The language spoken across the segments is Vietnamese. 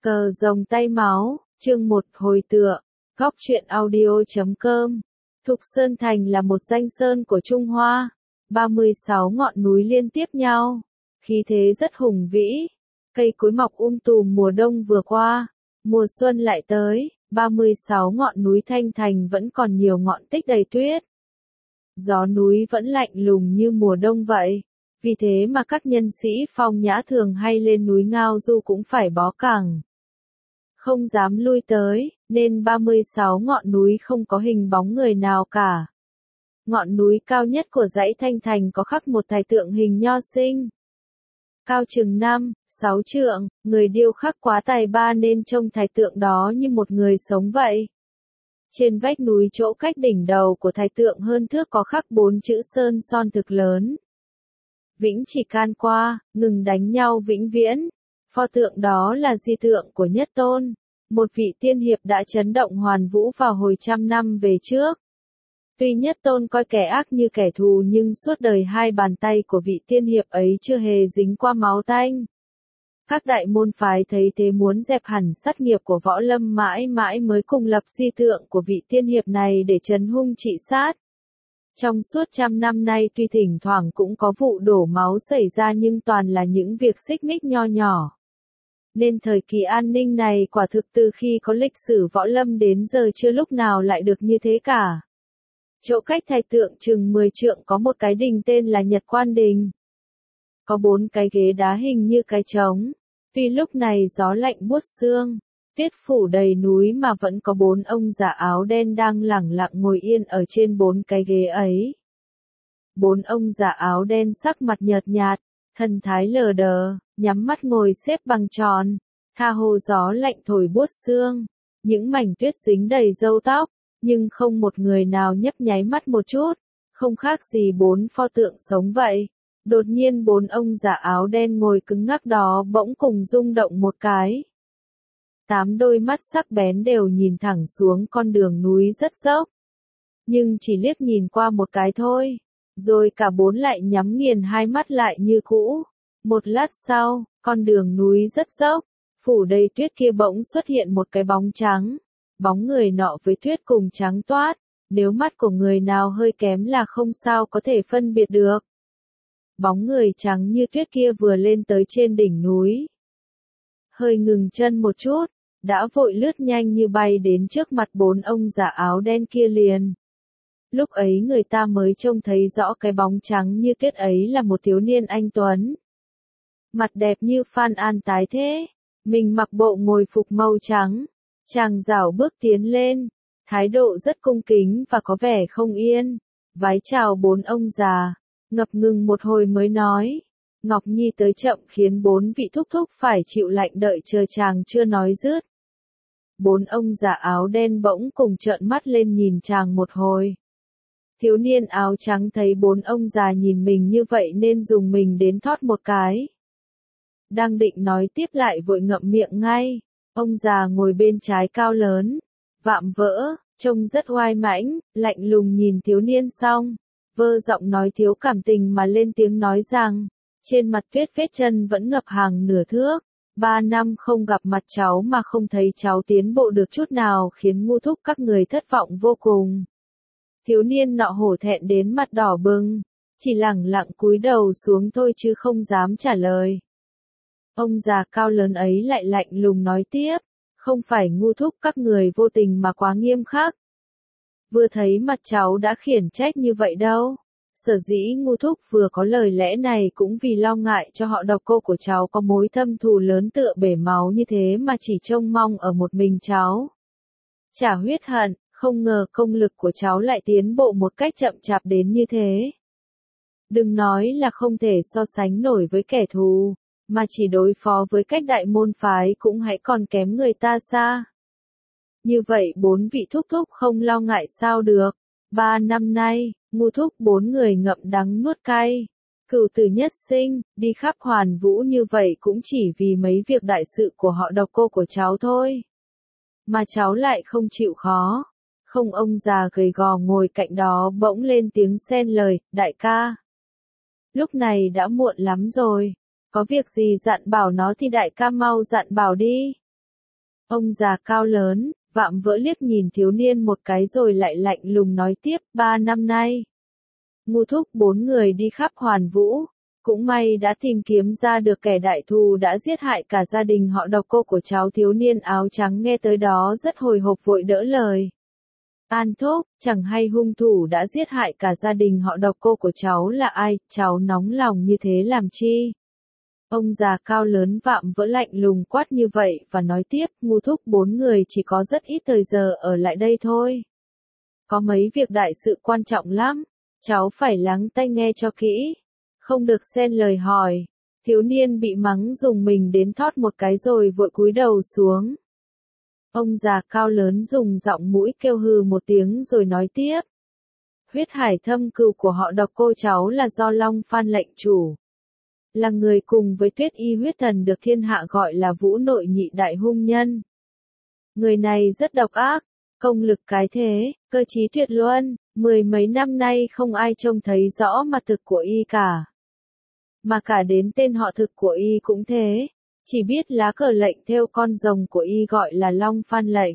Cờ rồng tay máu, chương 1 hồi tựa, góc truyện audio.com. Thục Sơn Thành là một danh sơn của Trung Hoa, 36 ngọn núi liên tiếp nhau, khí thế rất hùng vĩ, cây cối mọc tùm mùa đông vừa qua, mùa xuân lại tới, 36 ngọn núi Thanh Thành vẫn còn nhiều ngọn tích đầy tuyết. Gió núi vẫn lạnh lùng như mùa đông vậy, vì thế mà các nhân sĩ phong nhã thường hay lên núi Ngao Du cũng phải bó cẳng. Không dám lui tới, nên 36 ngọn núi không có hình bóng người nào cả. Ngọn núi cao nhất của dãy Thanh Thành có khắc một tài tượng hình nho sinh. Cao chừng 5, 6 trượng, người điêu khắc quá tài ba nên trông tài tượng đó như một người sống vậy. Trên vách núi chỗ cách đỉnh đầu của tài tượng hơn thước có khắc 4 chữ sơn son thực lớn. Vĩnh chỉ can qua, ngừng đánh nhau vĩnh viễn. Pho tượng đó là di tượng của Nhất Tôn, một vị tiên hiệp đã chấn động hoàn vũ vào hồi trăm năm về trước. Tuy Nhất Tôn coi kẻ ác như kẻ thù nhưng suốt đời hai bàn tay của vị tiên hiệp ấy chưa hề dính qua máu tanh. Các đại môn phái thấy thế muốn dẹp hẳn sát nghiệp của võ lâm mãi mãi mới cùng lập di tượng của vị tiên hiệp này để trấn hung trị sát. Trong suốt trăm năm nay tuy thỉnh thoảng cũng có vụ đổ máu xảy ra nhưng toàn là những việc xích mích nho nhỏ. Nên thời kỳ an ninh này quả thực từ khi có lịch sử võ lâm đến giờ chưa lúc nào lại được như thế cả. Chỗ cách thạch tượng chừng 10 trượng có một cái đình tên là Nhật Quan Đình. Có 4 cái ghế đá hình như cái trống. Tuy lúc này gió lạnh buốt xương, tuyết phủ đầy núi mà vẫn có 4 ông già áo đen đang lẳng lặng ngồi yên ở trên 4 cái ghế ấy. 4 ông già áo đen sắc mặt nhợt nhạt, thần thái lờ đờ, nhắm mắt ngồi xếp bằng tròn, tha hồ gió lạnh thổi buốt xương, những mảnh tuyết dính đầy râu tóc, nhưng không một người nào nhấp nháy mắt một chút, không khác gì 4 pho tượng sống vậy. Đột nhiên 4 ông già áo đen ngồi cứng ngắc đó bỗng cùng rung động một cái. 8 đôi mắt sắc bén đều nhìn thẳng xuống con đường núi rất dốc. Nhưng chỉ liếc nhìn qua một cái thôi, rồi cả 4 lại nhắm nghiền hai mắt lại như cũ. Một lát sau, con đường núi rất dốc, phủ đầy tuyết kia bỗng xuất hiện một cái bóng trắng. Bóng người nọ với tuyết cùng trắng toát, nếu mắt của người nào hơi kém là không sao có thể phân biệt được. Bóng người trắng như tuyết kia vừa lên tới trên đỉnh núi. Hơi ngừng chân một chút, đã vội lướt nhanh như bay đến trước mặt 4 ông già áo đen kia liền. Lúc ấy người ta mới trông thấy rõ cái bóng trắng như tuyết ấy là một thiếu niên anh tuấn. Mặt đẹp như Phan An tái thế, mình mặc bộ ngồi phục màu trắng. Chàng rảo bước tiến lên, thái độ rất cung kính và có vẻ không yên, vái chào 4 ông già, ngập ngừng một hồi mới nói, Ngọc Nhi tới chậm khiến 4 vị thúc thúc phải chịu lạnh đợi chờ chàng chưa nói dứt. 4 ông già áo đen bỗng cùng trợn mắt lên nhìn chàng một hồi. Thiếu niên áo trắng thấy 4 ông già nhìn mình như vậy nên dùng mình đến thót một cái. Đang định nói tiếp lại vội ngậm miệng ngay. Ông già ngồi bên trái cao lớn, vạm vỡ, trông rất oai mãnh, lạnh lùng nhìn thiếu niên xong, vơ giọng nói thiếu cảm tình mà lên tiếng nói rằng, trên mặt tuyết vết chân vẫn ngập hàng nửa thước, 3 năm không gặp mặt cháu mà không thấy cháu tiến bộ được chút nào khiến ngu thúc các người thất vọng vô cùng. Thiếu niên nọ hổ thẹn đến mặt đỏ bừng, chỉ lẳng lặng cúi đầu xuống thôi chứ không dám trả lời. Ông già cao lớn ấy lại lạnh lùng nói tiếp, không phải ngu thúc các người vô tình mà quá nghiêm khắc. Vừa thấy mặt cháu đã khiển trách như vậy đâu. Sở dĩ ngu thúc vừa có lời lẽ này cũng vì lo ngại cho họ độc cô của cháu có mối thâm thù lớn tựa bể máu như thế mà chỉ trông mong ở một mình cháu. Trả huyết hận, không ngờ công lực của cháu lại tiến bộ một cách chậm chạp đến như thế. Đừng nói là không thể so sánh nổi với kẻ thù, mà chỉ đối phó với cách đại môn phái cũng hãy còn kém người ta xa. Như vậy 4 vị thúc thúc không lo ngại sao được. 3 năm nay, ngu thúc 4 người ngậm đắng nuốt cay. Cửu tử nhất sinh, đi khắp hoàn vũ như vậy cũng chỉ vì mấy việc đại sự của họ độc cô của cháu thôi. Mà cháu lại không chịu khó. Không, ông già gầy gò ngồi cạnh đó bỗng lên tiếng xen lời, đại ca. Lúc này đã muộn lắm rồi. Có việc gì dặn bảo nó thì đại ca mau dặn bảo đi. Ông già cao lớn, vạm vỡ liếc nhìn thiếu niên một cái rồi lại lạnh lùng nói tiếp, 3 năm nay. Ngu thúc 4 người đi khắp Hoàn Vũ, cũng may đã tìm kiếm ra được kẻ đại thù đã giết hại cả gia đình họ Độc cô của cháu. Thiếu niên áo trắng nghe tới đó rất hồi hộp vội đỡ lời. An thúc, chẳng hay hung thủ đã giết hại cả gia đình họ Độc cô của cháu là ai, cháu nóng lòng như thế làm chi? Ông già cao lớn vạm vỡ lạnh lùng quát như vậy và nói tiếp, ngu thúc 4 người chỉ có rất ít thời giờ ở lại đây thôi. Có mấy việc đại sự quan trọng lắm, cháu phải lắng tai nghe cho kỹ, không được xen lời hỏi. Thiếu niên bị mắng dùng mình đến thót một cái rồi vội cúi đầu xuống. Ông già cao lớn dùng giọng mũi kêu hừ một tiếng rồi nói tiếp. Huyết hải thâm cừu của họ Độc cô cháu là do Long Phan lệnh chủ. Là người cùng với Tuyết Y huyết thần được thiên hạ gọi là Vũ Nội Nhị đại hung nhân. Người này rất độc ác, công lực cái thế, cơ trí tuyệt luân, 10 mấy năm nay không ai trông thấy rõ mặt thực của y cả. Mà cả đến tên họ thực của y cũng thế, chỉ biết lá cờ lệnh theo con rồng của y gọi là Long Phan lệnh.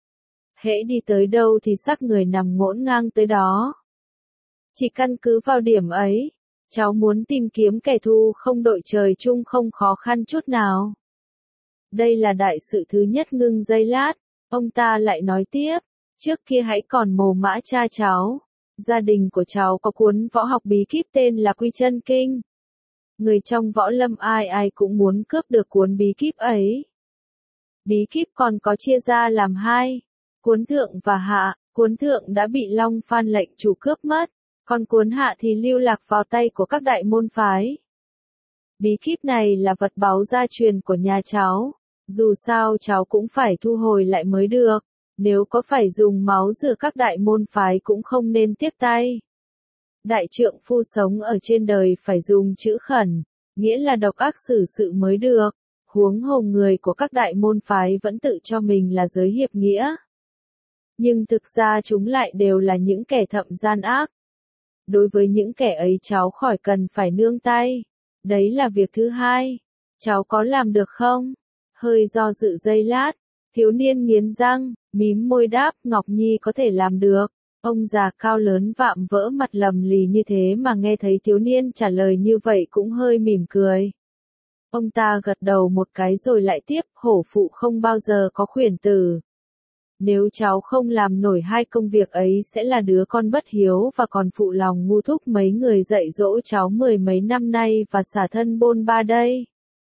Hễ đi tới đâu thì xác người nằm ngổn ngang tới đó. Chỉ căn cứ vào điểm ấy, cháu muốn tìm kiếm kẻ thù không đội trời chung không khó khăn chút nào. Đây là đại sự thứ nhất. Ngưng giây lát, ông ta lại nói tiếp, trước kia hãy còn mồ mã cha cháu, gia đình của cháu có cuốn võ học bí kíp tên là Quy Chân Kinh. Người trong võ lâm ai ai cũng muốn cướp được cuốn bí kíp ấy. Bí kíp còn có chia ra làm hai, cuốn thượng và hạ, cuốn thượng đã bị Long Phan lệnh chủ cướp mất, còn cuốn hạ thì lưu lạc vào tay của các đại môn phái. Bí kíp này là vật báu gia truyền của nhà cháu, dù sao cháu cũng phải thu hồi lại mới được, nếu có phải dùng máu rửa các đại môn phái cũng không nên tiếc tay. Đại trượng phu sống ở trên đời phải dùng chữ khẩn, nghĩa là độc ác xử sự mới được, huống hồ người của các đại môn phái vẫn tự cho mình là giới hiệp nghĩa. Nhưng thực ra chúng lại đều là những kẻ thậm gian ác. Đối với những kẻ ấy cháu khỏi cần phải nương tay. Đấy là việc thứ hai. Cháu có làm được không? Hơi do dự giây lát, thiếu niên nghiến răng, mím môi đáp, Ngọc Nhi có thể làm được. Ông già cao lớn vạm vỡ mặt lầm lì như thế mà nghe thấy thiếu niên trả lời như vậy cũng hơi mỉm cười. Ông ta gật đầu một cái rồi lại tiếp, hổ phụ không bao giờ có khuyển tử. Nếu cháu không làm nổi hai công việc ấy sẽ là đứa con bất hiếu và còn phụ lòng ngu thúc mấy người dạy dỗ cháu 10 mấy năm nay và xả thân bôn ba đây.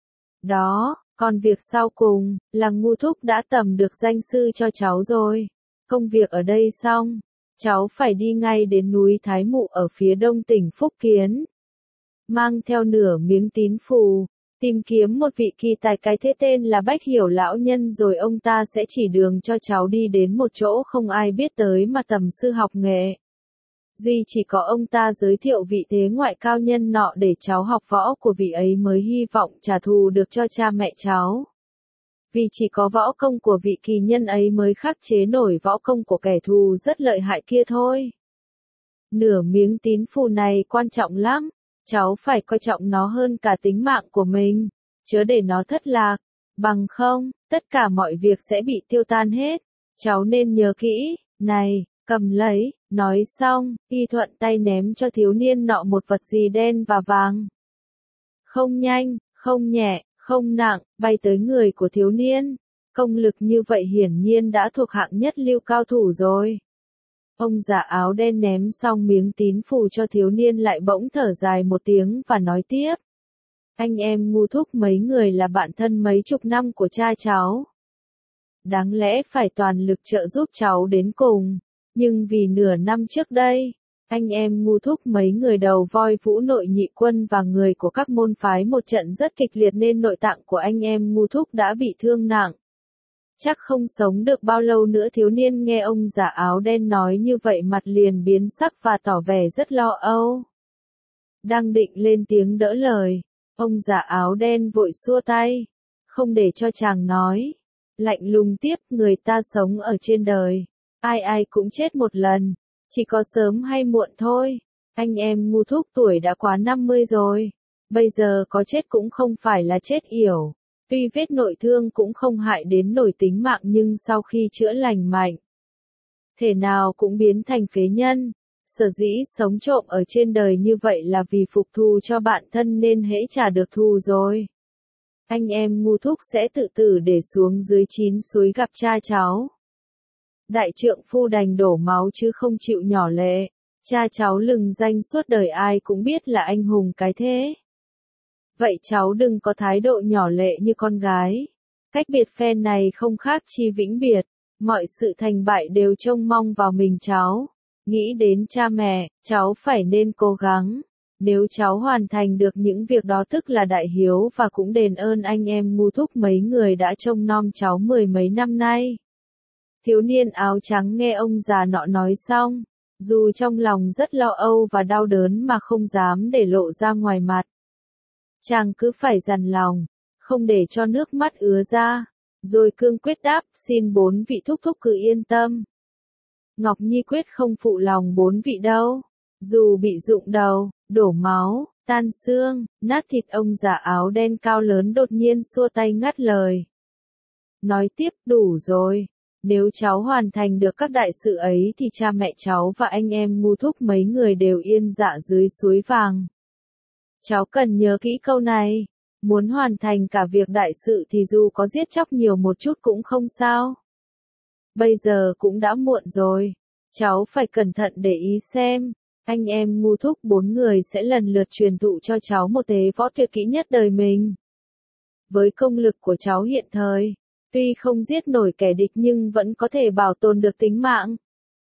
Đó, còn việc sau cùng, là ngu thúc đã tầm được danh sư cho cháu rồi. Công việc ở đây xong, cháu phải đi ngay đến núi Thái Mụ ở phía đông tỉnh Phúc Kiến. Mang theo nửa miếng tín phù, tìm kiếm một vị kỳ tài cái thế tên là Bách Hiểu lão nhân rồi ông ta sẽ chỉ đường cho cháu đi đến một chỗ không ai biết tới mà tầm sư học nghệ. Duy chỉ có ông ta giới thiệu vị thế ngoại cao nhân nọ để cháu học võ của vị ấy mới hy vọng trả thù được cho cha mẹ cháu. Vì chỉ có võ công của vị kỳ nhân ấy mới khắc chế nổi võ công của kẻ thù rất lợi hại kia thôi. Nửa miếng tín phù này quan trọng lắm, cháu phải coi trọng nó hơn cả tính mạng của mình, chớ để nó thất lạc, bằng không, tất cả mọi việc sẽ bị tiêu tan hết. Cháu nên nhớ kỹ, này, cầm lấy, nói xong, y thuận tay ném cho thiếu niên nọ một vật gì đen và vàng. Không nhanh, không nhẹ, không nặng, bay tới người của thiếu niên. Công lực như vậy hiển nhiên đã thuộc hạng nhất lưu cao thủ rồi. Ông già áo đen ném xong miếng tín phù cho thiếu niên lại bỗng thở dài một tiếng và nói tiếp. Anh em ngu thúc mấy người là bạn thân mấy chục năm của cha cháu. Đáng lẽ phải toàn lực trợ giúp cháu đến cùng. Nhưng vì nửa năm trước đây, anh em ngu thúc mấy người đầu voi Vũ Nội Nhị quân và người của các môn phái một trận rất kịch liệt nên nội tạng của anh em ngu thúc đã bị thương nặng. Chắc không sống được bao lâu nữa. Thiếu niên nghe ông già áo đen nói như vậy mặt liền biến sắc và tỏ vẻ rất lo âu. Đang định lên tiếng đỡ lời, ông già áo đen vội xua tay, không để cho chàng nói. Lạnh lùng tiếp, người ta sống ở trên đời, ai ai cũng chết một lần, chỉ có sớm hay muộn thôi. Anh em ngu thúc tuổi đã quá 50 rồi, bây giờ có chết cũng không phải là chết yểu. Tuy vết nội thương cũng không hại đến nổi tính mạng nhưng sau khi chữa lành mạnh, thể nào cũng biến thành phế nhân. Sở dĩ sống trộm ở trên đời như vậy là vì phục thù cho bạn thân nên hễ trả được thù rồi, anh em ngu thúc sẽ tự tử để xuống dưới 9 suối gặp cha cháu. Đại trượng phu đành đổ máu chứ không chịu nhỏ lệ. Cha cháu lừng danh suốt đời ai cũng biết là anh hùng cái thế. Vậy cháu đừng có thái độ nhỏ lệ như con gái. Cách biệt phe này không khác chi vĩnh biệt. Mọi sự thành bại đều trông mong vào mình cháu. Nghĩ đến cha mẹ, cháu phải nên cố gắng. Nếu cháu hoàn thành được những việc đó tức là đại hiếu và cũng đền ơn anh em ngu thúc mấy người đã trông nom cháu 10 mấy năm nay. Thiếu niên áo trắng nghe ông già nọ nói xong, dù trong lòng rất lo âu và đau đớn mà không dám để lộ ra ngoài mặt. Chàng cứ phải dằn lòng, không để cho nước mắt ứa ra, rồi cương quyết đáp, xin 4 vị thúc thúc cứ yên tâm. Ngọc Nhi quyết không phụ lòng 4 vị đâu, dù bị rụng đầu, đổ máu, tan xương, nát thịt. Ông già áo đen cao lớn đột nhiên xua tay ngắt lời. Nói tiếp, đủ rồi. Nếu cháu hoàn thành được các đại sự ấy thì cha mẹ cháu và anh em ngu thúc mấy người đều yên dạ dưới suối vàng. Cháu cần nhớ kỹ câu này. Muốn hoàn thành cả việc đại sự thì dù có giết chóc nhiều một chút cũng không sao. Bây giờ cũng đã muộn rồi. Cháu phải cẩn thận để ý xem. Anh em ngu thúc 4 người sẽ lần lượt truyền thụ cho cháu một thế võ tuyệt kỹ nhất đời mình. Với công lực của cháu hiện thời, tuy không giết nổi kẻ địch nhưng vẫn có thể bảo tồn được tính mạng.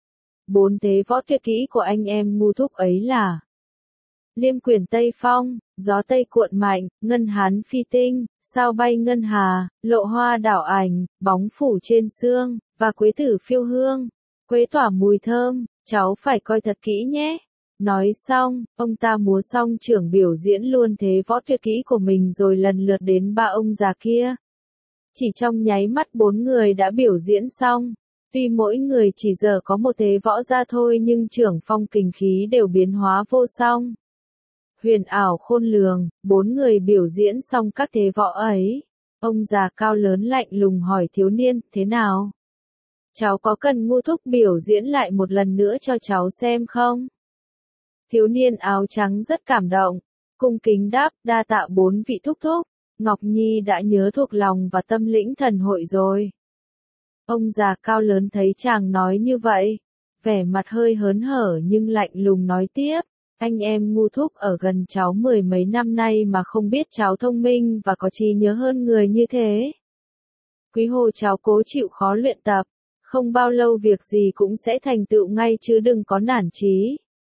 4 thế võ tuyệt kỹ của anh em ngu thúc ấy là Liêm quyền Tây Phong, gió Tây cuộn mạnh, ngân hán phi tinh, sao bay ngân hà, lộ hoa đảo ảnh, bóng phủ trên xương, và quế tử phiêu hương, quế tỏa mùi thơm. Cháu phải coi thật kỹ nhé. Nói xong, ông ta múa xong trưởng biểu diễn luôn thế võ tuyệt kỹ của mình rồi lần lượt đến 3 ông già kia. Chỉ trong nháy mắt 4 người đã biểu diễn xong. Tuy mỗi người chỉ giờ có một thế võ ra thôi nhưng trưởng phong kình khí đều biến hóa vô song. Huyền ảo khôn lường, 4 người biểu diễn xong các thế võ ấy. Ông già cao lớn lạnh lùng hỏi thiếu niên, thế nào? Cháu có cần ngu thúc biểu diễn lại một lần nữa cho cháu xem không? Thiếu niên áo trắng rất cảm động, cung kính đáp, đa tạ 4 vị thúc thúc. Ngọc Nhi đã nhớ thuộc lòng và tâm lĩnh thần hội rồi. Ông già cao lớn thấy chàng nói như vậy, vẻ mặt hơi hớn hở nhưng lạnh lùng nói tiếp, anh em ngu thúc ở gần cháu 10 mấy năm nay mà không biết cháu thông minh và có trí nhớ hơn người như thế. Quý hồ cháu cố chịu khó luyện tập, không bao lâu việc gì cũng sẽ thành tựu ngay chứ đừng có nản chí.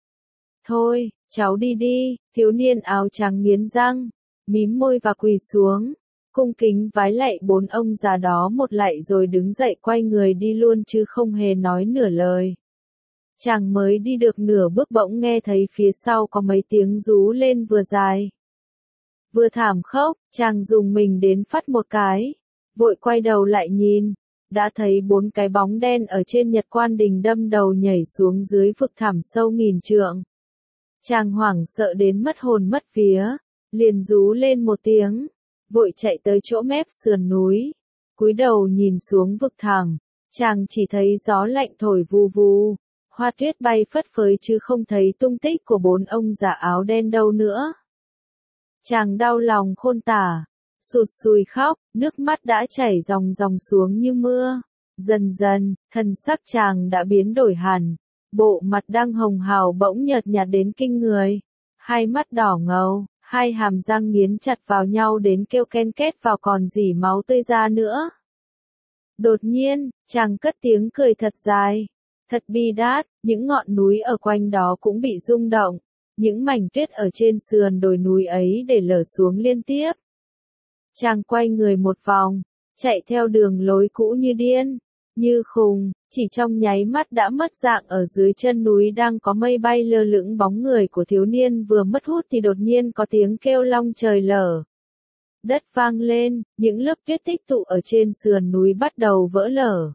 Thôi, cháu đi đi. Thiếu niên áo trắng nghiến răng, mím môi và quỳ xuống, cung kính vái lạy 4 ông già đó một lạy rồi đứng dậy quay người đi luôn chứ không hề nói nửa lời. Chàng mới đi được nửa bước bỗng nghe thấy phía sau có mấy tiếng rú lên vừa dài, vừa thảm khốc. Chàng dùng mình đến phắt một cái, vội quay đầu lại nhìn, đã thấy 4 cái bóng đen ở trên Nhật Quan Đình đâm đầu nhảy xuống dưới vực thẳm sâu nghìn trượng. Chàng hoảng sợ đến mất hồn mất vía, liền rú lên một tiếng, vội chạy tới chỗ mép sườn núi, cúi đầu nhìn xuống vực thẳm, chàng chỉ thấy gió lạnh thổi vù vù, hoa tuyết bay phất phới chứ không thấy tung tích của 4 ông già áo đen đâu nữa. Chàng đau lòng khôn tả, sụt sùi khóc, nước mắt đã chảy ròng ròng xuống như mưa. Dần dần, thần sắc chàng đã biến đổi hẳn, bộ mặt đang hồng hào bỗng nhợt nhạt đến kinh người, hai mắt đỏ ngầu, hai hàm răng nghiến chặt vào nhau đến kêu ken két vào còn rỉ máu tươi ra nữa. Đột nhiên, chàng cất tiếng cười thật dài, thật bi đát, những ngọn núi ở quanh đó cũng bị rung động, những mảnh tuyết ở trên sườn đồi núi ấy để lở xuống liên tiếp. Chàng quay người một vòng, chạy theo đường lối cũ như điên, như khùng, chỉ trong nháy mắt đã mất dạng ở dưới chân núi đang có mây bay lơ lửng. Bóng người của thiếu niên vừa mất hút thì đột nhiên có tiếng kêu long trời lở đất vang lên, những lớp tuyết tích tụ ở trên sườn núi bắt đầu vỡ lở,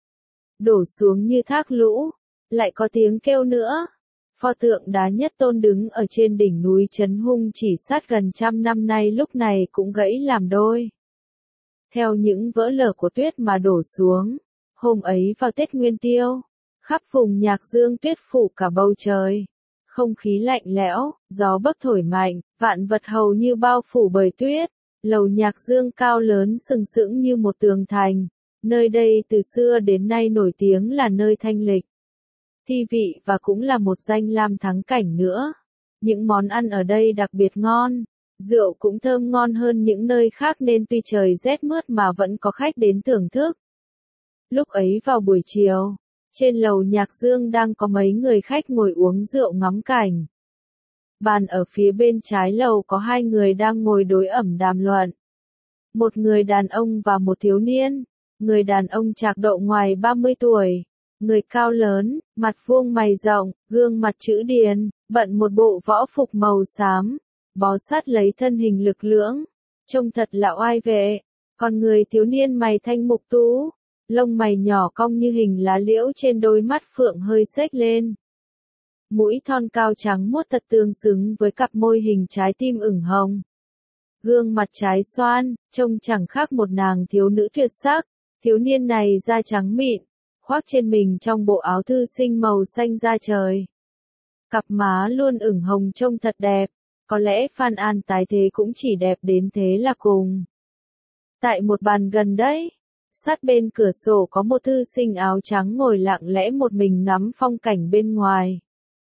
đổ xuống như thác lũ. Lại có tiếng kêu nữa. Pho tượng đá Nhất Tôn đứng ở trên đỉnh núi Trấn Hung chỉ sát gần 100 năm nay lúc này cũng gãy làm đôi. theo những vỡ lở của tuyết mà đổ xuống. Hôm ấy vào Tết Nguyên Tiêu, khắp vùng Nhạc Dương tuyết phủ cả bầu trời. Không khí lạnh lẽo, gió bấc thổi mạnh, vạn vật hầu như bao phủ bởi tuyết. Lầu Nhạc Dương cao lớn sừng sững như một tường thành. Nơi đây từ xưa đến nay nổi tiếng là nơi thanh lịch, thi vị và cũng là một danh lam thắng cảnh nữa. Những món ăn ở đây đặc biệt ngon, rượu cũng thơm ngon hơn những nơi khác nên tuy trời rét mướt mà vẫn có khách đến thưởng thức. Lúc ấy vào buổi chiều, trên lầu Nhạc Dương đang có mấy người khách ngồi uống rượu ngắm cảnh. Bàn ở phía bên trái lầu có hai người đang ngồi đối ẩm đàm luận. Một người đàn ông và một thiếu niên. Người đàn ông trạc độ ngoài 30 tuổi. Người cao lớn, mặt vuông mày rộng, gương mặt chữ điền, bận một bộ võ phục màu xám, bó sát lấy thân hình lực lưỡng, trông thật là oai vệ. Còn người thiếu niên mày thanh mục tú, lông mày nhỏ cong như hình lá liễu trên đôi mắt phượng hơi xếch lên. Mũi thon cao trắng muốt thật tương xứng với cặp môi hình trái tim ửng hồng. Gương mặt trái xoan, trông chẳng khác một nàng thiếu nữ tuyệt sắc. Thiếu niên này da trắng mịn, khoác trên mình trong bộ áo thư sinh màu xanh da trời. Cặp má luôn ửng hồng trông thật đẹp, có lẽ Phan An tái thế cũng chỉ đẹp đến thế là cùng. Tại một bàn gần đấy, sát bên cửa sổ có một thư sinh áo trắng ngồi lặng lẽ một mình ngắm phong cảnh bên ngoài.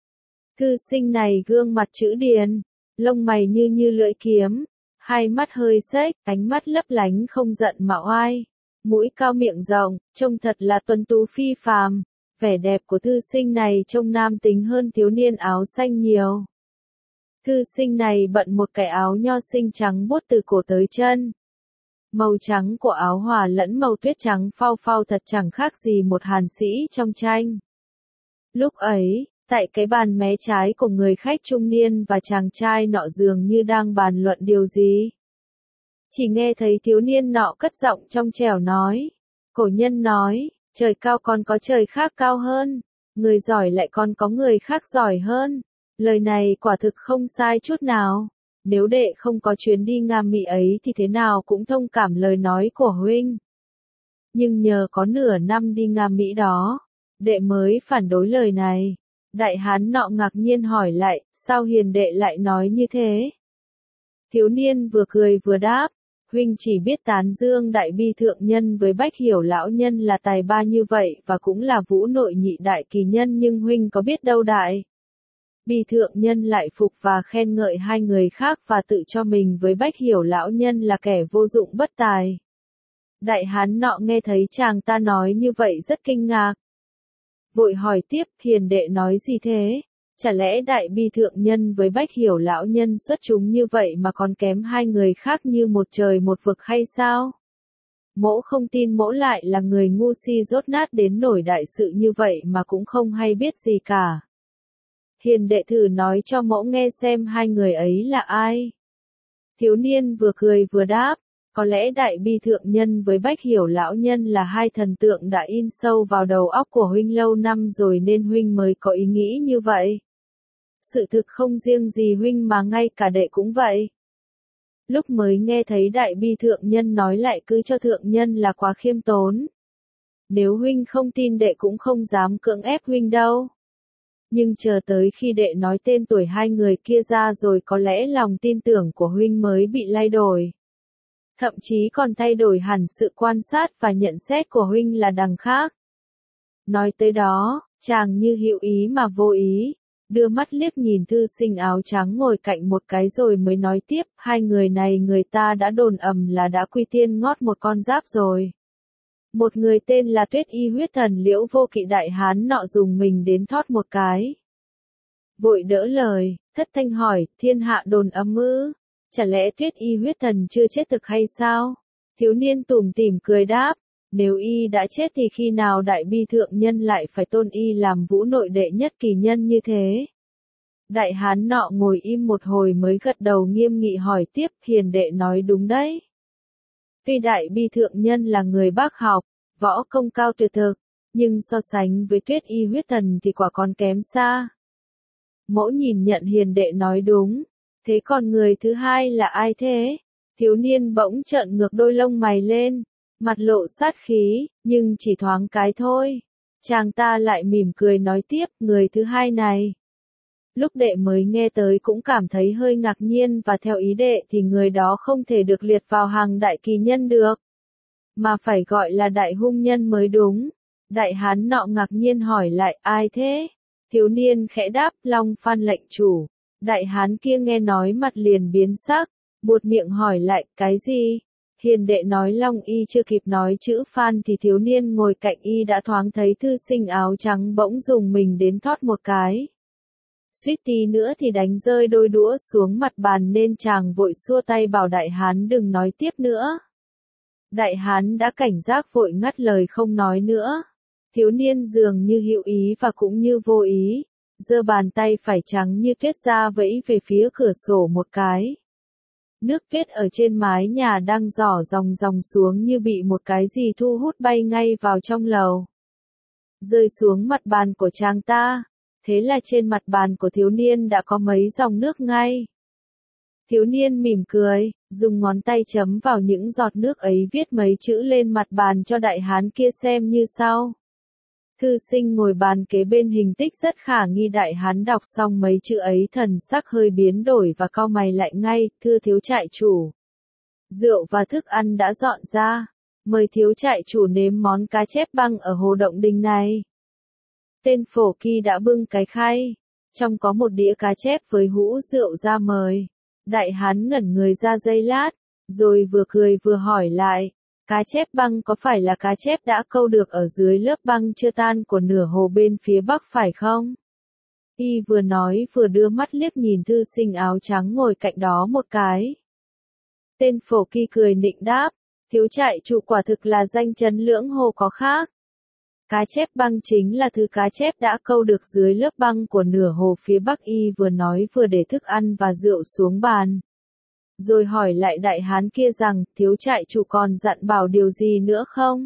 Thư sinh này gương mặt chữ điền, lông mày như lưỡi kiếm, hai mắt hơi xếch, ánh mắt lấp lánh không giận mà oai. Mũi cao miệng rộng, trông thật là tuấn tú phi phàm. Vẻ đẹp của thư sinh này trông nam tính hơn thiếu niên áo xanh nhiều. Thư sinh này bận một cái áo nho xinh trắng buốt từ cổ tới chân. Màu trắng của áo hòa lẫn màu tuyết trắng phau phau thật chẳng khác gì một hàn sĩ trong tranh. Lúc ấy, tại cái bàn mé trái của người khách trung niên và chàng trai nọ dường như đang bàn luận điều gì. Chỉ nghe thấy thiếu niên nọ cất giọng trong trẻo nói. Cổ nhân nói, trời cao còn có trời khác cao hơn, người giỏi lại còn có người khác giỏi hơn. Lời này quả thực không sai chút nào. Nếu đệ không có chuyến đi Nga Mỹ ấy thì thế nào cũng thông cảm lời nói của huynh. Nhưng nhờ có nửa năm đi Nga Mỹ đó, đệ mới phản đối lời này. Đại hán nọ ngạc nhiên hỏi lại, sao hiền đệ lại nói như thế? Thiếu niên vừa cười vừa đáp, huynh chỉ biết tán dương đại bi thượng nhân với bách hiểu lão nhân là tài ba như vậy và cũng là vũ nội nhị đại kỳ nhân, nhưng huynh có biết đâu đại bi thượng nhân lại phục và khen ngợi hai người khác và tự cho mình với bách hiểu lão nhân là kẻ vô dụng bất tài. Đại hán nọ nghe thấy chàng ta nói như vậy rất kinh ngạc. Vội hỏi tiếp, hiền đệ nói gì thế? Chả lẽ đại bi thượng nhân với bách hiểu lão nhân xuất chúng như vậy mà còn kém hai người khác như một trời một vực hay sao? Mỗ không tin mỗ lại là người ngu si dốt nát đến nổi đại sự như vậy mà cũng không hay biết gì cả. Hiền đệ thử nói cho mỗ nghe xem hai người ấy là ai? Thiếu niên vừa cười vừa đáp, có lẽ đại bi thượng nhân với bách hiểu lão nhân là hai thần tượng đã in sâu vào đầu óc của huynh lâu năm rồi nên huynh mới có ý nghĩ như vậy. Sự thực không riêng gì huynh mà ngay cả đệ cũng vậy. Lúc mới nghe thấy đại bi thượng nhân nói lại cứ cho thượng nhân là quá khiêm tốn. Nếu huynh không tin đệ cũng không dám cưỡng ép huynh đâu. Nhưng chờ tới khi đệ nói tên tuổi hai người kia ra rồi có lẽ lòng tin tưởng của huynh mới bị lay đổi. Thậm chí còn thay đổi hẳn sự quan sát và nhận xét của huynh là đằng khác. Nói tới đó, chàng như hữu ý mà vô ý, đưa mắt liếc nhìn thư sinh áo trắng ngồi cạnh một cái rồi mới nói tiếp, hai người này người ta đã đồn ầm là đã quy tiên ngót một con giáp rồi. Một người tên là Tuyết Y huyết thần Liễu Vô Kỵ, đại hán nọ dùng mình đến thót một cái. Vội đỡ lời, thất thanh hỏi, thiên hạ đồn ầm ư? Chả lẽ Tuyết Y huyết thần chưa chết thực hay sao? Thiếu niên tủm tỉm cười đáp, nếu y đã chết thì khi nào đại bi thượng nhân lại phải tôn y làm vũ nội đệ nhất kỳ nhân như thế? Đại hán nọ ngồi im một hồi mới gật đầu nghiêm nghị hỏi tiếp, hiền đệ nói đúng đấy. Tuy đại bi thượng nhân là người bác học, võ công cao tuyệt thực, nhưng so sánh với Tuyết Y huyết thần thì quả còn kém xa. Mỗ nhìn nhận hiền đệ nói đúng. Thế còn người thứ hai là ai thế? Thiếu niên bỗng trợn ngược đôi lông mày lên, mặt lộ sát khí, nhưng chỉ thoáng cái thôi. Chàng ta lại mỉm cười nói tiếp, người thứ hai này. Lúc đệ mới nghe tới cũng cảm thấy hơi ngạc nhiên và theo ý đệ thì người đó không thể được liệt vào hàng đại kỳ nhân được, mà phải gọi là đại hung nhân mới đúng. Đại hán nọ ngạc nhiên hỏi lại, ai thế? Thiếu niên khẽ đáp, Long Phan lệnh chủ. Đại hán kia nghe nói mặt liền biến sắc, buột miệng hỏi lại, cái gì? Hiền đệ nói Long y chưa kịp nói chữ Phan thì thiếu niên ngồi cạnh y đã thoáng thấy thư sinh áo trắng bỗng dùng mình đến thót một cái. Suýt tí nữa thì đánh rơi đôi đũa xuống mặt bàn nên chàng vội xua tay bảo đại hán đừng nói tiếp nữa. Đại hán đã cảnh giác vội ngắt lời không nói nữa. Thiếu niên dường như hữu ý và cũng như vô ý, giơ bàn tay phải trắng như tuyết ra vẫy về phía cửa sổ một cái. Nước tuyết ở trên mái nhà đang rỏ ròng ròng xuống như bị một cái gì thu hút bay ngay vào trong lầu. Rơi xuống mặt bàn của chàng ta, thế là trên mặt bàn của thiếu niên đã có mấy dòng nước ngay. Thiếu niên mỉm cười, dùng ngón tay chấm vào những giọt nước ấy viết mấy chữ lên mặt bàn cho đại hán kia xem như sau. Thư sinh ngồi bàn kế bên hình tích rất khả nghi. Đại hán đọc xong mấy chữ ấy thần sắc hơi biến đổi và cau mày lại ngay, thưa thiếu trại chủ. Rượu và thức ăn đã dọn ra, mời thiếu trại chủ nếm món cá chép băng ở hồ Động Đình này. Tên phổ kỳ đã bưng cái khay, trong có một đĩa cá chép với hũ rượu ra mời. Đại hán ngẩn người ra giây lát, rồi vừa cười vừa hỏi lại, cá chép băng có phải là cá chép đã câu được ở dưới lớp băng chưa tan của nửa hồ bên phía bắc phải không? Y vừa nói vừa đưa mắt liếc nhìn thư sinh áo trắng ngồi cạnh đó một cái. Tên phổ kỳ cười nịnh đáp, thiếu trại chủ quả thực là danh chấn lưỡng hồ có khác. Cá chép băng chính là thứ cá chép đã câu được dưới lớp băng của nửa hồ phía bắc. Y vừa nói vừa để thức ăn và rượu xuống bàn. Rồi hỏi lại đại hán kia rằng, thiếu trại chủ còn dặn bảo điều gì nữa không?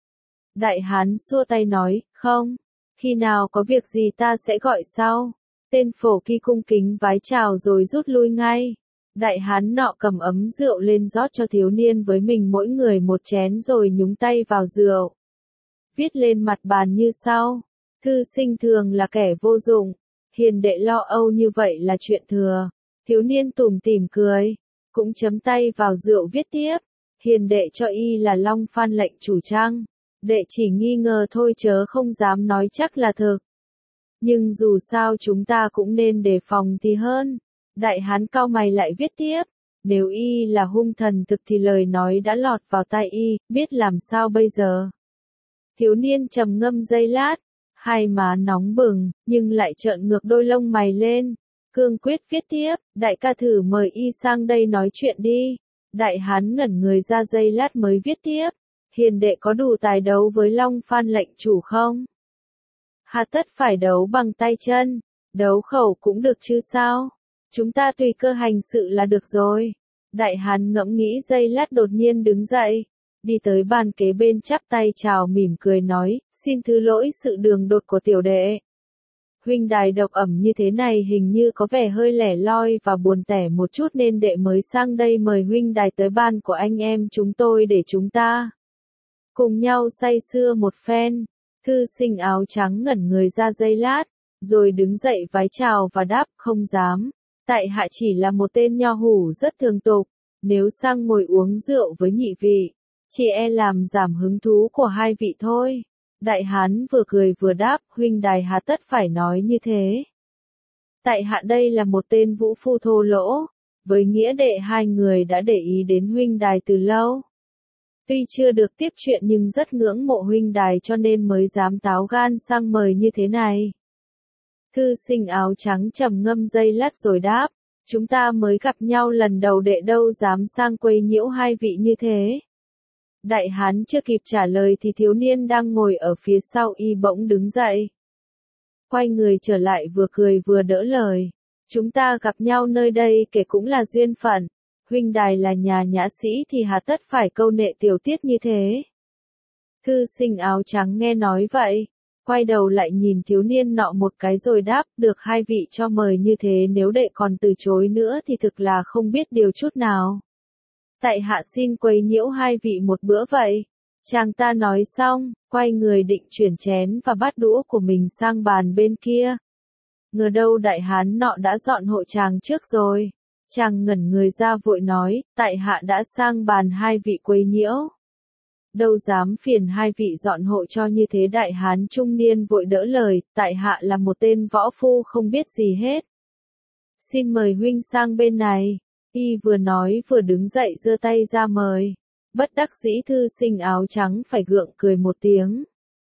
Đại hán xua tay nói, không, khi nào có việc gì ta sẽ gọi sau. Tên phổ kỳ cung kính vái chào rồi rút lui ngay. Đại hán nọ cầm ấm rượu lên rót cho thiếu niên với mình mỗi người một chén rồi nhúng tay vào rượu. Viết lên mặt bàn như sau, thư sinh thường là kẻ vô dụng, hiền đệ lo âu như vậy là chuyện thừa. Thiếu niên tủm tỉm cười, cũng chấm tay vào rượu viết tiếp, hiền đệ cho y là Long Phan lệnh chủ trăng, đệ chỉ nghi ngờ thôi chớ không dám nói chắc là thực. Nhưng dù sao chúng ta cũng nên đề phòng thì hơn. Đại hán cau mày lại viết tiếp, nếu y là hung thần thực thì lời nói đã lọt vào tai y, biết làm sao bây giờ. Thiếu niên trầm ngâm giây lát, hai má nóng bừng, nhưng lại trợn ngược đôi lông mày lên. Cương quyết viết tiếp, đại ca thử mời y sang đây nói chuyện đi. Đại hán ngẩn người ra giây lát mới viết tiếp, hiền đệ có đủ tài đấu với Long Phan lệnh chủ không? Hà tất phải đấu bằng tay chân, đấu khẩu cũng được chứ sao? Chúng ta tùy cơ hành sự là được rồi. Đại hán ngẫm nghĩ giây lát đột nhiên đứng dậy, đi tới bàn kế bên chắp tay chào mỉm cười nói, xin thứ lỗi sự đường đột của tiểu đệ. Huynh đài độc ẩm như thế này hình như có vẻ hơi lẻ loi và buồn tẻ một chút nên đệ mới sang đây mời huynh đài tới ban của anh em chúng tôi để chúng ta cùng nhau say sưa một phen. Thư sinh áo trắng ngẩn người ra giây lát, rồi đứng dậy vái chào và đáp, không dám. Tại hạ chỉ là một tên nho hủ rất thường tục, nếu sang ngồi uống rượu với nhị vị, chỉ e làm giảm hứng thú của hai vị thôi. Đại hán vừa cười vừa đáp, huynh đài hà tất phải nói như thế. Tại hạ đây là một tên vũ phu thô lỗ, với nghĩa đệ hai người đã để ý đến huynh đài từ lâu. Tuy chưa được tiếp chuyện nhưng rất ngưỡng mộ huynh đài cho nên mới dám táo gan sang mời như thế này. Thư sinh áo trắng trầm ngâm giây lát rồi đáp, chúng ta mới gặp nhau lần đầu đệ đâu dám sang quấy nhiễu hai vị như thế. Đại hán chưa kịp trả lời thì thiếu niên đang ngồi ở phía sau y bỗng đứng dậy. Quay người trở lại vừa cười vừa đỡ lời. Chúng ta gặp nhau nơi đây kể cũng là duyên phận. Huynh đài là nhà nhã sĩ thì hà tất phải câu nệ tiểu tiết như thế. Thư sinh áo trắng nghe nói vậy, quay đầu lại nhìn thiếu niên nọ một cái rồi đáp, được hai vị cho mời như thế nếu đệ còn từ chối nữa thì thực là không biết điều chút nào. tại hạ xin quấy nhiễu hai vị một bữa vậy. Chàng ta nói xong, quay người định chuyển chén và bát đũa của mình sang bàn bên kia. Ngờ đâu đại hán nọ đã dọn hộ chàng trước rồi. Chàng ngẩn người ra vội nói, tại hạ đã sang bàn hai vị quấy nhiễu. Đâu dám phiền hai vị dọn hộ cho như thế. Đại hán trung niên vội đỡ lời, tại hạ là một tên võ phu không biết gì hết. Xin mời huynh sang bên này. Y vừa nói vừa đứng dậy giơ tay ra mời. Bất đắc dĩ thư sinh áo trắng phải gượng cười một tiếng.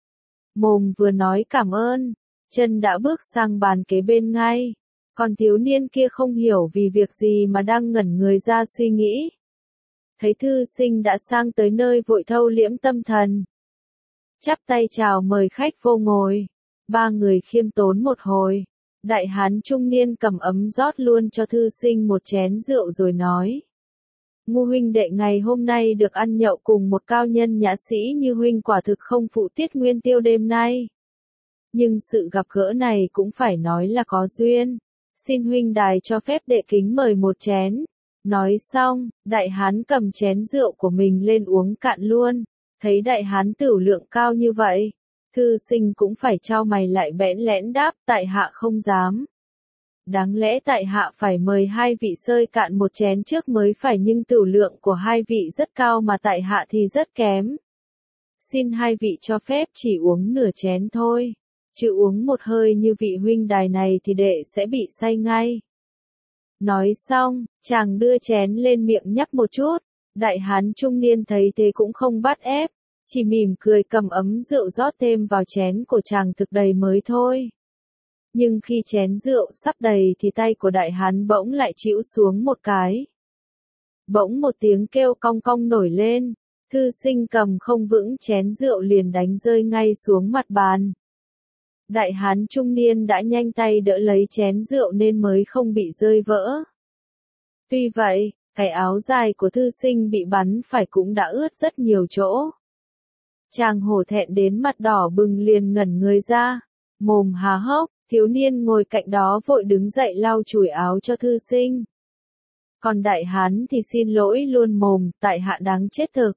Mồm vừa nói cảm ơn, chân đã bước sang bàn kế bên ngay. Còn thiếu niên kia không hiểu vì việc gì mà đang ngẩn người ra suy nghĩ. Thấy thư sinh đã sang tới nơi vội thâu liễm tâm thần. Chắp tay chào mời khách vô ngồi. Ba người khiêm tốn một hồi. Đại hán trung niên cầm ấm rót luôn cho thư sinh một chén rượu rồi nói. Ngu huynh đệ ngày hôm nay được ăn nhậu cùng một cao nhân nhã sĩ như huynh quả thực không phụ tiết nguyên tiêu đêm nay. Nhưng sự gặp gỡ này cũng phải nói là có duyên. Xin huynh đài cho phép đệ kính mời một chén. Nói xong, đại hán cầm chén rượu của mình lên uống cạn luôn. Thấy đại hán tửu lượng cao như vậy, thư sinh cũng phải chau mày lại bẽn lẽn đáp, tại hạ không dám. Đáng lẽ tại hạ phải mời hai vị sơi cạn một chén trước mới phải, nhưng tửu lượng của hai vị rất cao mà tại hạ thì rất kém. Xin hai vị cho phép chỉ uống nửa chén thôi, chứ uống một hơi như vị huynh đài này thì đệ sẽ bị say ngay. Nói xong, chàng đưa chén lên miệng nhấp một chút. Đại hán trung niên thấy thế cũng không bắt ép, chỉ mỉm cười cầm ấm rượu rót thêm vào chén của chàng thực đầy mới thôi. Nhưng khi chén rượu sắp đầy thì tay của đại hán bỗng lại chĩu xuống một cái. Bỗng một tiếng kêu cong cong nổi lên, thư sinh cầm không vững chén rượu liền đánh rơi ngay xuống mặt bàn. Đại hán trung niên đã nhanh tay đỡ lấy chén rượu nên mới không bị rơi vỡ. Tuy vậy, cái áo dài của thư sinh bị bắn phải cũng đã ướt rất nhiều chỗ. Chàng hổ thẹn đến mặt đỏ bừng liền ngẩn người ra, mồm há hốc. Thiếu niên ngồi cạnh đó vội đứng dậy lau chùi áo cho thư sinh. Còn đại hán thì xin lỗi luôn mồm, tại hạ đáng chết thực.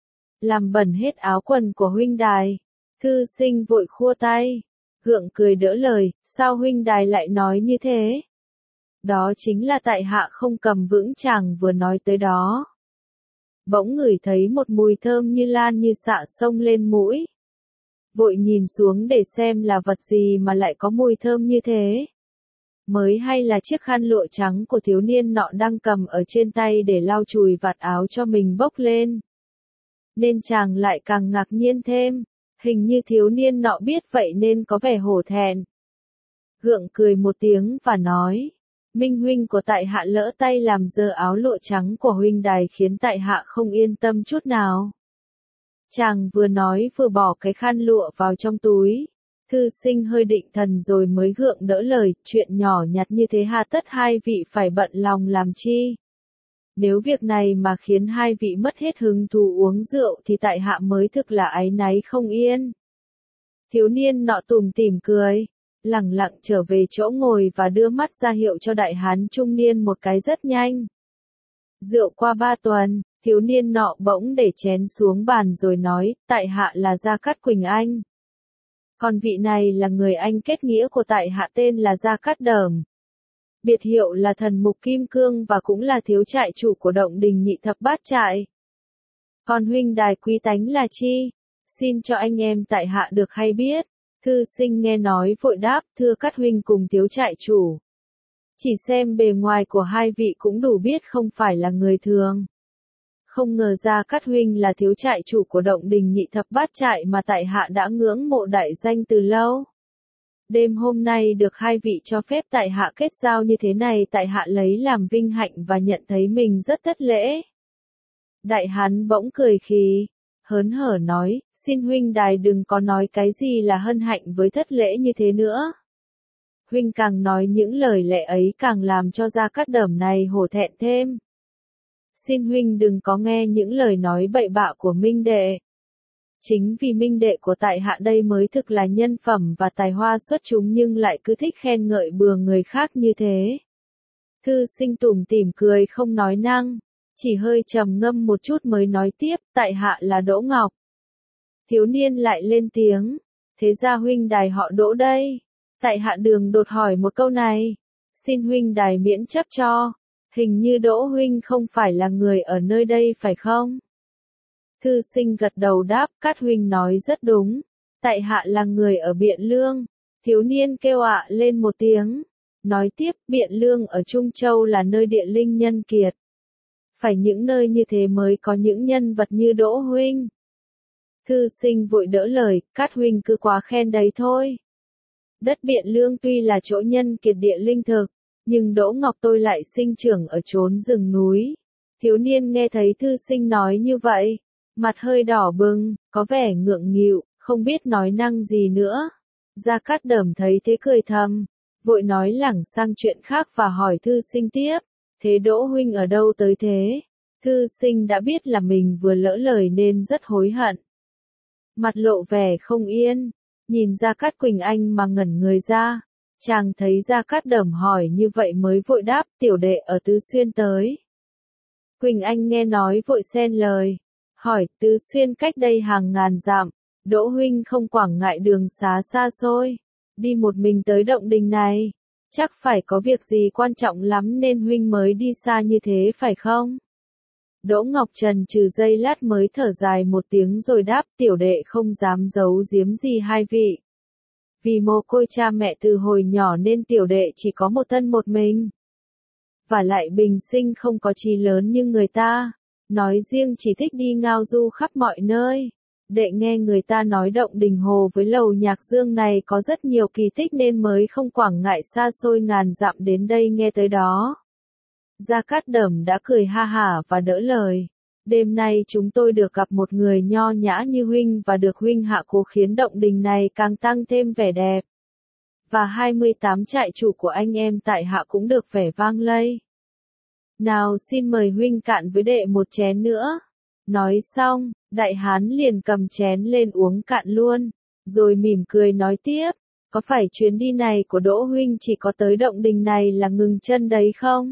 Làm bẩn hết áo quần của huynh đài. Thư sinh vội khua tay, gượng cười đỡ lời, sao huynh đài lại nói như thế? Đó chính là tại hạ không cầm vững chàng vừa nói tới đó. Bỗng ngửi thấy một mùi thơm như lan như xạ xông lên mũi. Vội nhìn xuống để xem là vật gì mà lại có mùi thơm như thế. Mới hay là chiếc khăn lụa trắng của thiếu niên nọ đang cầm ở trên tay để lau chùi vạt áo cho mình bốc lên. Nên chàng lại càng ngạc nhiên thêm, hình như thiếu niên nọ biết vậy nên có vẻ hổ thẹn. Gượng cười một tiếng và nói, Minh huynh của tại hạ lỡ tay làm dơ áo lụa trắng của huynh đài khiến tại hạ không yên tâm chút nào. Chàng vừa nói vừa bỏ cái khăn lụa vào trong túi. Thư sinh hơi định thần rồi mới gượng đỡ lời, chuyện nhỏ nhặt như thế hà tất hai vị phải bận lòng làm chi. Nếu việc này mà khiến hai vị mất hết hứng thú uống rượu thì tại hạ mới thực là áy náy không yên. Thiếu niên nọ tủm tỉm cười, lẳng lặng trở về chỗ ngồi và đưa mắt ra hiệu cho đại hán trung niên một cái rất nhanh. Rượu qua 3 tuần. Thiếu niên nọ bỗng để chén xuống bàn rồi nói, tại hạ là Gia Cát Quỳnh Anh. Còn vị này là người anh kết nghĩa của tại hạ tên là Gia Cát Đờm. Biệt hiệu là thần mục kim cương và cũng là thiếu trại chủ của động đình nhị thập bát trại. Còn huynh đài quý tánh là chi? Xin cho anh em tại hạ được hay biết. Thư sinh nghe nói vội đáp, thưa Cát huynh cùng thiếu trại chủ. Chỉ xem bề ngoài của hai vị cũng đủ biết không phải là người thường. Không ngờ Gia Cát huynh là thiếu trại chủ của động đình nhị thập bát trại mà tại hạ đã ngưỡng mộ đại danh từ lâu. Đêm hôm nay được hai vị cho phép tại hạ kết giao như thế này, tại hạ lấy làm vinh hạnh và nhận thấy mình rất thất lễ. Đại hán bỗng cười khì, hớn hở nói, xin huynh đài đừng có nói cái gì là hân hạnh với thất lễ như thế nữa. Huynh càng nói những lời lẽ ấy càng làm cho Gia Cát Đờm này hổ thẹn thêm. Xin huynh đừng có nghe những lời nói bậy bạ của minh đệ. Chính vì minh đệ của tại hạ đây mới thực là nhân phẩm và tài hoa xuất chúng nhưng lại cứ thích khen ngợi bừa người khác như thế. Thư sinh tủm tỉm cười không nói năng. chỉ hơi trầm ngâm một chút mới nói tiếp, tại hạ là Đỗ Ngọc. Thiếu niên lại lên tiếng, thế ra huynh đài họ Đỗ đây. Tại hạ đường đột hỏi một câu này, xin huynh đài miễn chấp cho, hình như Đỗ huynh không phải là người ở nơi đây phải không? Thư sinh gật đầu đáp, Cát huynh nói rất đúng, tại hạ là người ở Biện Lương. Thiếu niên kêu ạ lên một tiếng, nói tiếp, Biện Lương ở Trung Châu là nơi địa linh nhân kiệt. Phải những nơi như thế mới có những nhân vật như Đỗ huynh. Thư sinh vội đỡ lời, Cát huynh cứ quá khen đấy thôi. Đất Biện Lương tuy là chỗ nhân kiệt địa linh thực, nhưng Đỗ Ngọc tôi lại sinh trưởng ở chốn rừng núi. Thiếu niên nghe thấy thư sinh nói như vậy, mặt hơi đỏ bừng, có vẻ ngượng nghịu, không biết nói năng gì nữa. Gia Cát Đờm thấy thế cười thầm, vội nói lảng sang chuyện khác và hỏi thư sinh tiếp, thế Đỗ huynh ở đâu tới thế? Thư sinh đã biết là mình vừa lỡ lời nên rất hối hận. Mặt lộ vẻ không yên, nhìn Gia Cát Quỳnh Anh mà ngẩn người ra. Chàng thấy Gia Cát Đờm hỏi như vậy mới vội đáp, tiểu đệ ở Tứ Xuyên tới. Quỳnh Anh nghe nói vội xen lời, hỏi, Tứ Xuyên cách đây hàng ngàn dặm, Đỗ huynh không quản ngại đường xá xa xôi, đi một mình tới động đình này, chắc phải có việc gì quan trọng lắm nên huynh mới đi xa như thế phải không? Đỗ Ngọc Trần trừ giây lát mới thở dài một tiếng rồi đáp, tiểu đệ không dám giấu giếm gì hai vị. Vì mồ côi cha mẹ từ hồi nhỏ nên tiểu đệ chỉ có một thân một mình. Và lại bình sinh không có chí lớn như người ta, nói riêng chỉ thích đi ngao du khắp mọi nơi. Đệ nghe người ta nói động đình hồ với lầu nhạc dương này có rất nhiều kỳ tích nên mới không quản ngại xa xôi ngàn dặm đến đây nghe tới đó. Gia Cát Đờm đã cười ha hả và đỡ lời. Đêm nay chúng tôi được gặp một người nho nhã như huynh và được huynh hạ cố khiến động đình này càng tăng thêm vẻ đẹp. Và 28 trại chủ của anh em tại hạ cũng được vẻ vang lây. Nào xin mời huynh cạn với đệ một chén nữa. Nói xong, đại hán liền cầm chén lên uống cạn luôn, rồi mỉm cười nói tiếp, có phải chuyến đi này của Đỗ huynh chỉ có tới động đình này là ngừng chân đấy không?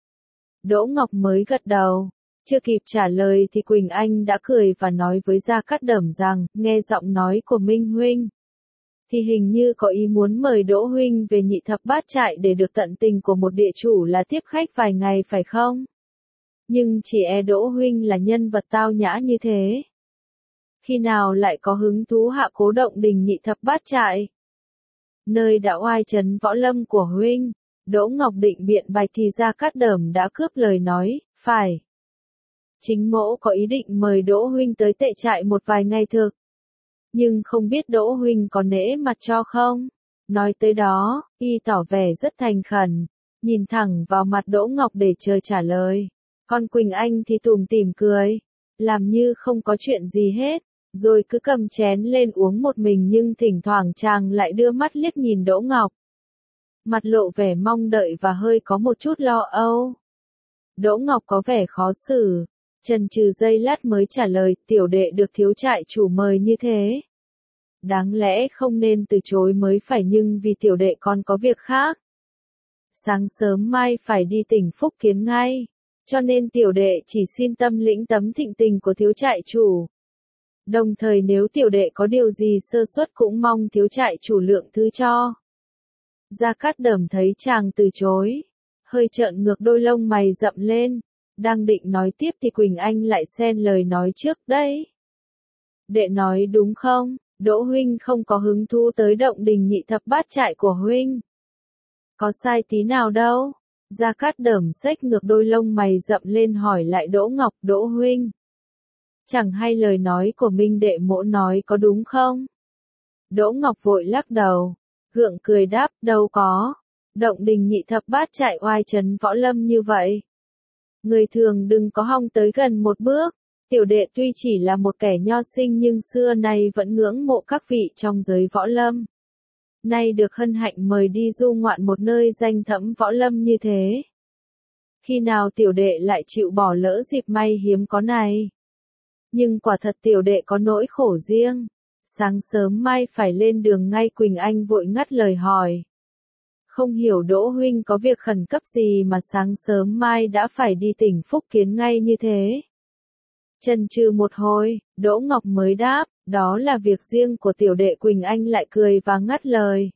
Đỗ Ngọc mới gật đầu, chưa kịp trả lời thì Quỳnh Anh đã cười và nói với Gia Cát Đờm rằng, nghe giọng nói của Minh huynh, thì hình như có ý muốn mời Đỗ huynh về Nhị Thập Bát Trại để được tận tình của một địa chủ là tiếp khách vài ngày phải không? Nhưng chỉ e Đỗ huynh là nhân vật tao nhã như thế, khi nào lại có hứng thú hạ cố động đình Nhị Thập Bát Trại, nơi đã oai trấn võ lâm của huynh. Đỗ Ngọc định biện bạch thì Gia Cát Đờm đã cướp lời nói, phải. Chính mỗ có ý định mời Đỗ huynh tới tệ trại một vài ngày thực. Nhưng không biết Đỗ huynh có nể mặt cho không? Nói tới đó, y tỏ vẻ rất thành khẩn, nhìn thẳng vào mặt Đỗ Ngọc để chờ trả lời. Còn Quỳnh Anh thì tủm tỉm cười, làm như không có chuyện gì hết, rồi cứ cầm chén lên uống một mình nhưng thỉnh thoảng chàng lại đưa mắt liếc nhìn Đỗ Ngọc. Mặt lộ vẻ mong đợi và hơi có một chút lo âu. Đỗ Ngọc có vẻ khó xử, chần chừ giây lát mới trả lời, tiểu đệ được thiếu trại chủ mời như thế. Đáng lẽ không nên từ chối mới phải nhưng vì tiểu đệ còn có việc khác. Sáng sớm mai phải đi tỉnh Phúc Kiến ngay, cho nên tiểu đệ chỉ xin tâm lĩnh tấm thịnh tình của thiếu trại chủ. Đồng thời nếu tiểu đệ có điều gì sơ suất cũng mong thiếu trại chủ lượng thứ cho. Gia Cát Đờm thấy chàng từ chối, hơi trợn ngược đôi lông mày rậm lên, đang định nói tiếp thì Quỳnh Anh lại xen lời nói trước đấy. Đệ nói đúng không, Đỗ huynh không có hứng thú tới động đình Nhị Thập Bát Trại của huynh. Có sai tí nào đâu. Gia Cát Đờm xếch ngược đôi lông mày rậm lên hỏi lại Đỗ Ngọc, Đỗ huynh. Chẳng hay lời nói của Minh đệ mỗ nói có đúng không? Đỗ Ngọc vội lắc đầu, gượng cười đáp, đâu có. Động đình Nhị Thập Bát Trại oai trấn võ lâm như vậy. Người thường đừng có hong tới gần một bước. Tiểu đệ tuy chỉ là một kẻ nho sinh nhưng xưa nay vẫn ngưỡng mộ các vị trong giới võ lâm. Nay được hân hạnh mời đi du ngoạn một nơi danh thẫm võ lâm như thế. Khi nào tiểu đệ lại chịu bỏ lỡ dịp may hiếm có này? Nhưng quả thật tiểu đệ có nỗi khổ riêng. Sáng sớm mai phải lên đường ngay. Quỳnh Anh vội ngắt lời hỏi. Không hiểu Đỗ huynh có việc khẩn cấp gì mà sáng sớm mai đã phải đi tỉnh Phúc Kiến ngay như thế. Chần chừ một hồi, Đỗ Ngọc mới đáp, đó là việc riêng của tiểu đệ. Quỳnh Anh lại cười và ngắt lời.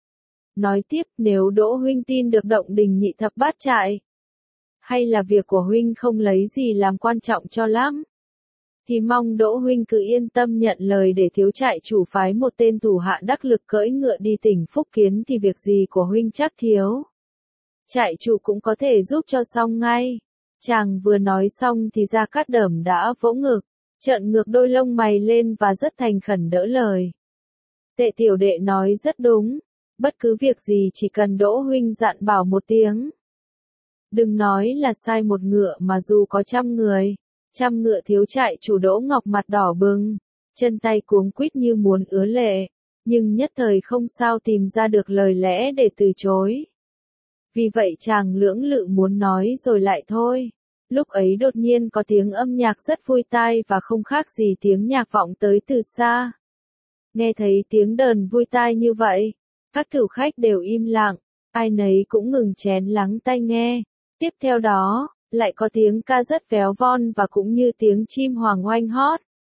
Nói tiếp, nếu Đỗ huynh tin được động đình nhị thập bát trại, hay là việc của huynh không lấy gì làm quan trọng cho lắm, thì mong Đỗ huynh cứ yên tâm nhận lời để thiếu trại chủ phái một tên thủ hạ đắc lực cưỡi ngựa đi tỉnh Phúc Kiến thì việc gì của huynh chắc thiếu. Trại chủ cũng có thể giúp cho xong ngay. Chàng vừa nói xong thì Gia Cát Đởm đã vỗ ngực, trợn ngược đôi lông mày lên và rất thành khẩn đỡ lời. Tệ tiểu đệ nói rất đúng, bất cứ việc gì chỉ cần Đỗ huynh dặn bảo một tiếng. Đừng nói là sai một ngựa mà dù có 100 người, 100 ngựa. Thiếu trại chủ Đỗ Ngọc mặt đỏ bừng, chân tay cuống quýt như muốn ứa lệ, nhưng nhất thời không sao tìm ra được lời lẽ để từ chối. Vì vậy chàng lưỡng lự muốn nói rồi lại thôi. Lúc ấy đột nhiên có tiếng âm nhạc rất vui tai và không khác gì tiếng nhạc vọng tới từ xa. Nghe thấy tiếng đờn vui tai như vậy, các thực khách đều im lặng, ai nấy cũng ngừng chén lắng tai nghe. Tiếp theo đó, lại có tiếng ca rất véo von và cũng như tiếng chim hoàng oanh hót.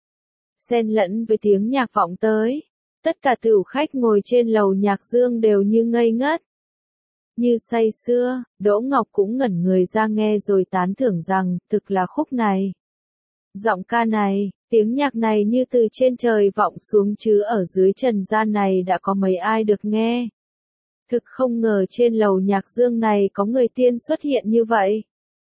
Xen lẫn với tiếng nhạc vọng tới, tất cả thực khách ngồi trên lầu nhạc dương đều như ngây ngất. Như say sưa, Đỗ Ngọc cũng ngẩn người ra nghe rồi tán thưởng rằng, thực là khúc này. Giọng ca này, tiếng nhạc này như từ trên trời vọng xuống chứ ở dưới trần gian này đã có mấy ai được nghe. Thực không ngờ trên lầu nhạc dương này có người tiên xuất hiện như vậy.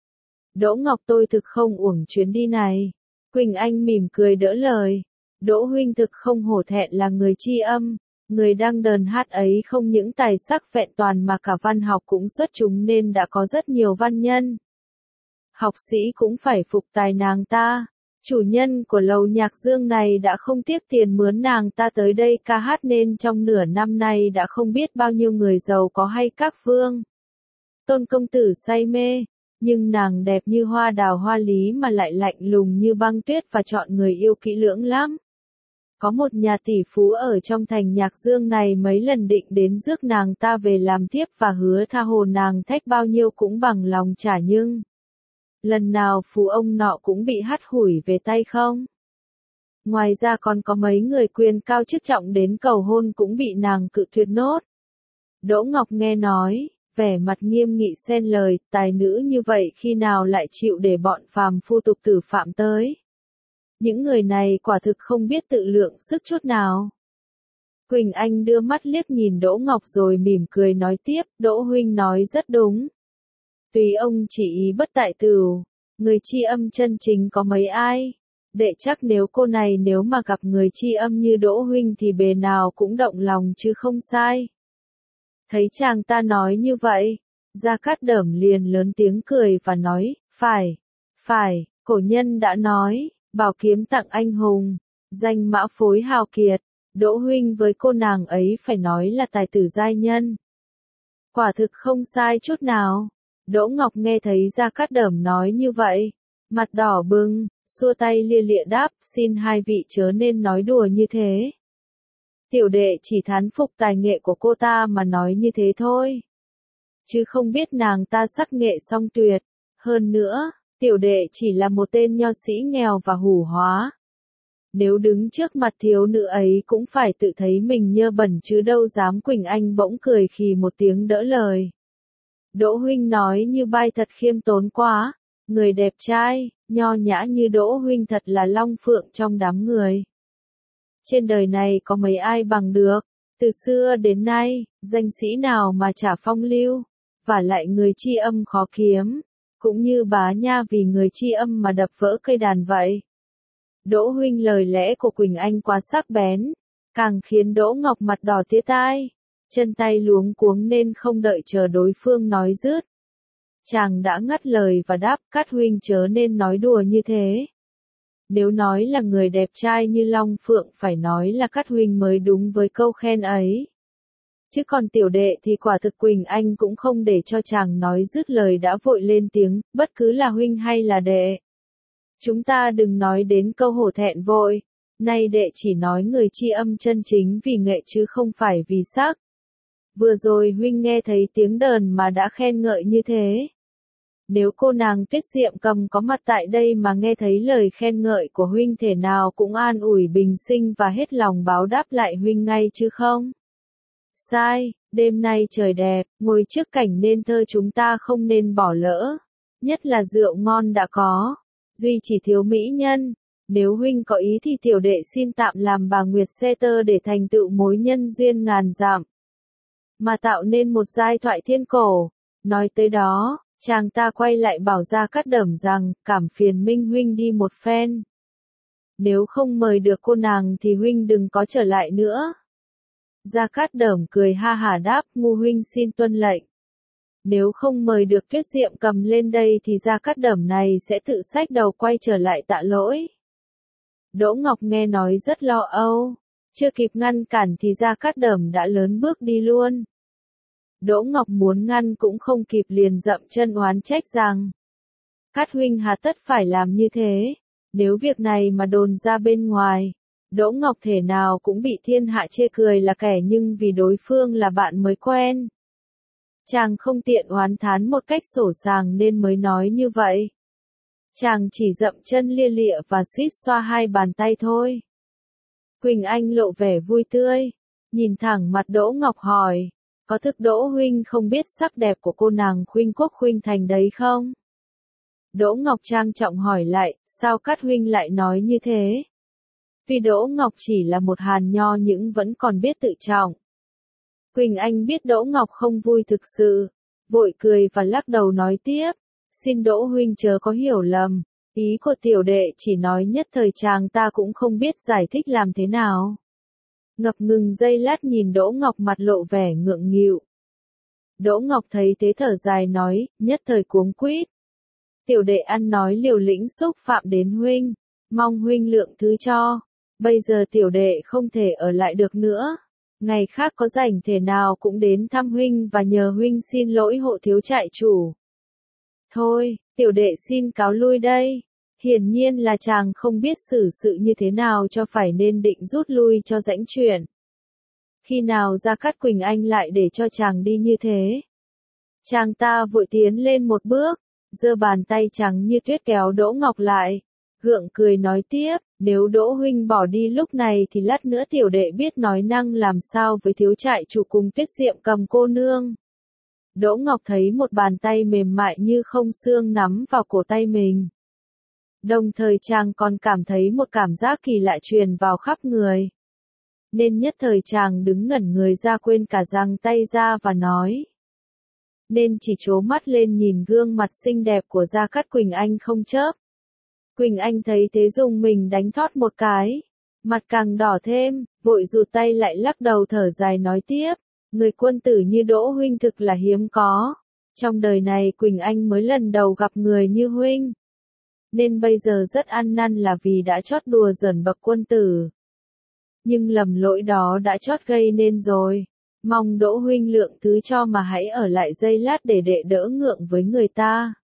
Đỗ Ngọc tôi thực không uổng chuyến đi này. Quỳnh Anh mỉm cười đỡ lời. Đỗ huynh thực không hổ thẹn là người tri âm. Người đang đờn hát ấy không những tài sắc vẹn toàn mà cả văn học cũng xuất chúng nên đã có rất nhiều văn nhân. Học sĩ cũng phải phục tài nàng ta. Chủ nhân của lầu nhạc dương này đã không tiếc tiền mướn nàng ta tới đây ca hát nên trong nửa năm nay đã không biết bao nhiêu người giàu có hay các vương tôn công tử say mê, nhưng nàng đẹp như hoa đào hoa lý mà lại lạnh lùng như băng tuyết và chọn người yêu kỹ lưỡng lắm. Có một nhà tỷ phú ở trong thành nhạc dương này mấy lần định đến rước nàng ta về làm thiếp và hứa tha hồ nàng thách bao nhiêu cũng bằng lòng trả nhưng lần nào phú ông nọ cũng bị hắt hủi về tay không. Ngoài ra còn có mấy người quyền cao chức trọng đến cầu hôn cũng bị nàng cự tuyệt nốt. Đỗ Ngọc nghe nói, vẻ mặt nghiêm nghị xen lời, tài nữ như vậy khi nào lại chịu để bọn phàm phu tục tử phạm tới. Những người này quả thực không biết tự lượng sức chút nào. Quỳnh Anh đưa mắt liếc nhìn Đỗ Ngọc rồi mỉm cười nói tiếp, Đỗ huynh nói rất đúng. Tùy ông chỉ ý bất tại tửu, người tri âm chân chính có mấy ai. Đệ chắc nếu cô này nếu mà gặp người tri âm như Đỗ huynh thì bề nào cũng động lòng chứ không sai. Thấy chàng ta nói như vậy, Gia Cát Đởm liền lớn tiếng cười và nói, phải, cổ nhân đã nói, bảo kiếm tặng anh hùng, danh mã phối hào kiệt, Đỗ huynh với cô nàng ấy phải nói là tài tử giai nhân. Quả thực không sai chút nào. Đỗ Ngọc nghe thấy Gia Cát Đởm nói như vậy, mặt đỏ bừng, xua tay lia lịa đáp, xin hai vị chớ nên nói đùa như thế. Tiểu đệ chỉ thán phục tài nghệ của cô ta mà nói như thế thôi. Chứ không biết nàng ta sắc nghệ song tuyệt. Hơn nữa, tiểu đệ chỉ là một tên nho sĩ nghèo và hủ hóa. Nếu đứng trước mặt thiếu nữ ấy cũng phải tự thấy mình nhơ bẩn chứ đâu dám. Quỳnh Anh bỗng cười khì một tiếng đỡ lời. Đỗ huynh nói như bai thật khiêm tốn quá. Người đẹp trai, nho nhã như Đỗ huynh thật là long phượng trong đám người. Trên đời này có mấy ai bằng được. Từ xưa đến nay, danh sĩ nào mà chả phong lưu. Và lại người tri âm khó kiếm. Cũng như Bá Nha vì người tri âm mà đập vỡ cây đàn vậy. Đỗ huynh lời lẽ của Quỳnh Anh quá sắc bén. Càng khiến Đỗ Ngọc mặt đỏ tía tai. Chân tay luống cuống nên không đợi chờ đối phương nói dứt. Chàng đã ngắt lời và đáp, Cát huynh chớ nên nói đùa như thế. Nếu nói là người đẹp trai như Long Phượng phải nói là Cát huynh mới đúng với câu khen ấy. Chứ còn tiểu đệ thì quả thực. Quỳnh Anh cũng không để cho chàng nói dứt lời đã vội lên tiếng, bất cứ là huynh hay là đệ. Chúng ta đừng nói đến câu hổ thẹn vội, nay đệ chỉ nói người tri âm chân chính vì nghệ chứ không phải vì sắc. Vừa rồi huynh nghe thấy tiếng đờn mà đã khen ngợi như thế. Nếu cô nàng Tuyết Diệm Cầm có mặt tại đây mà nghe thấy lời khen ngợi của huynh thể nào cũng an ủi bình sinh và hết lòng báo đáp lại huynh ngay chứ không? Sai, đêm nay trời đẹp, ngồi trước cảnh nên thơ chúng ta không nên bỏ lỡ. Nhất là rượu ngon đã có, duy chỉ thiếu mỹ nhân. Nếu huynh có ý thì tiểu đệ xin tạm làm bà Nguyệt Xe Tơ để thành tựu mối nhân duyên ngàn dặm. Mà tạo nên một giai thoại thiên cổ. Nói tới đó, chàng ta quay lại bảo Gia Cát Đẩm rằng, cảm phiền Minh huynh đi một phen. Nếu không mời được cô nàng thì huynh đừng có trở lại nữa. Gia Cát Đẩm cười ha hả đáp, ngu huynh xin tuân lệnh. Nếu không mời được Tuyết Diệm Cầm lên đây thì Gia Cát Đẩm này sẽ tự xách đầu quay trở lại tạ lỗi. Đỗ Ngọc nghe nói rất lo âu, chưa kịp ngăn cản thì Gia Cát Đẩm đã lớn bước đi luôn. Đỗ Ngọc muốn ngăn cũng không kịp liền dậm chân oán trách rằng, Cát huynh hà tất phải làm như thế, nếu việc này mà đồn ra bên ngoài, Đỗ Ngọc thể nào cũng bị thiên hạ chê cười là kẻ nhưng vì đối phương là bạn mới quen. Chàng không tiện oán thán một cách sổ sàng nên mới nói như vậy. Chàng chỉ dậm chân lia lịa và suýt xoa hai bàn tay thôi. Quỳnh Anh lộ vẻ vui tươi, nhìn thẳng mặt Đỗ Ngọc hỏi, có thực Đỗ huynh không biết sắc đẹp của cô nàng Khuynh Quốc Khuynh Thành đấy không? Đỗ Ngọc trang trọng hỏi lại, sao Cát huynh lại nói như thế? Vì Đỗ Ngọc chỉ là một hàn nho nhưng vẫn còn biết tự trọng. Quỳnh Anh biết Đỗ Ngọc không vui thực sự, vội cười và lắc đầu nói tiếp, xin Đỗ huynh chớ có hiểu lầm, ý của tiểu đệ chỉ nói nhất thời chàng ta cũng không biết giải thích làm thế nào. Ngập ngừng giây lát nhìn Đỗ Ngọc mặt lộ vẻ ngượng nghịu. Đỗ Ngọc thấy thế thở dài nói, nhất thời cuống quýt. Tiểu đệ ăn nói liều lĩnh xúc phạm đến huynh, mong huynh lượng thứ cho. Bây giờ tiểu đệ không thể ở lại được nữa. Ngày khác có rảnh thể nào cũng đến thăm huynh và nhờ huynh xin lỗi hộ thiếu trại chủ. Thôi, tiểu đệ xin cáo lui đây. Hiển nhiên là chàng không biết xử sự như thế nào cho phải nên định rút lui cho rãnh chuyện. Khi nào Gia Cát Quỳnh Anh lại để cho chàng đi như thế? Chàng ta vội tiến lên một bước, giơ bàn tay trắng như tuyết kéo Đỗ Ngọc lại, gượng cười nói tiếp, nếu Đỗ huynh bỏ đi lúc này thì lát nữa tiểu đệ biết nói năng làm sao với thiếu trại chủ cùng Tuyết Diệm Cầm cô nương. Đỗ Ngọc thấy một bàn tay mềm mại như không xương nắm vào cổ tay mình. Đồng thời chàng còn cảm thấy một cảm giác kỳ lạ truyền vào khắp người. Nên nhất thời chàng đứng ngẩn người ra quên cả giang tay ra và nói. Nên chỉ trố mắt lên nhìn gương mặt xinh đẹp của Gia Cát Quỳnh Anh không chớp. Quỳnh Anh thấy thế dùng mình đánh thót một cái. Mặt càng đỏ thêm, vội rụt tay lại lắc đầu thở dài nói tiếp. Người quân tử như Đỗ huynh thực là hiếm có. Trong đời này Quỳnh Anh mới lần đầu gặp người như huynh. Nên bây giờ rất ăn năn là vì đã chót đùa giỡn bậc quân tử. Nhưng lầm lỗi đó đã chót gây nên rồi. Mong Đỗ huynh lượng thứ cho mà hãy ở lại giây lát để đệ đỡ ngượng với người ta.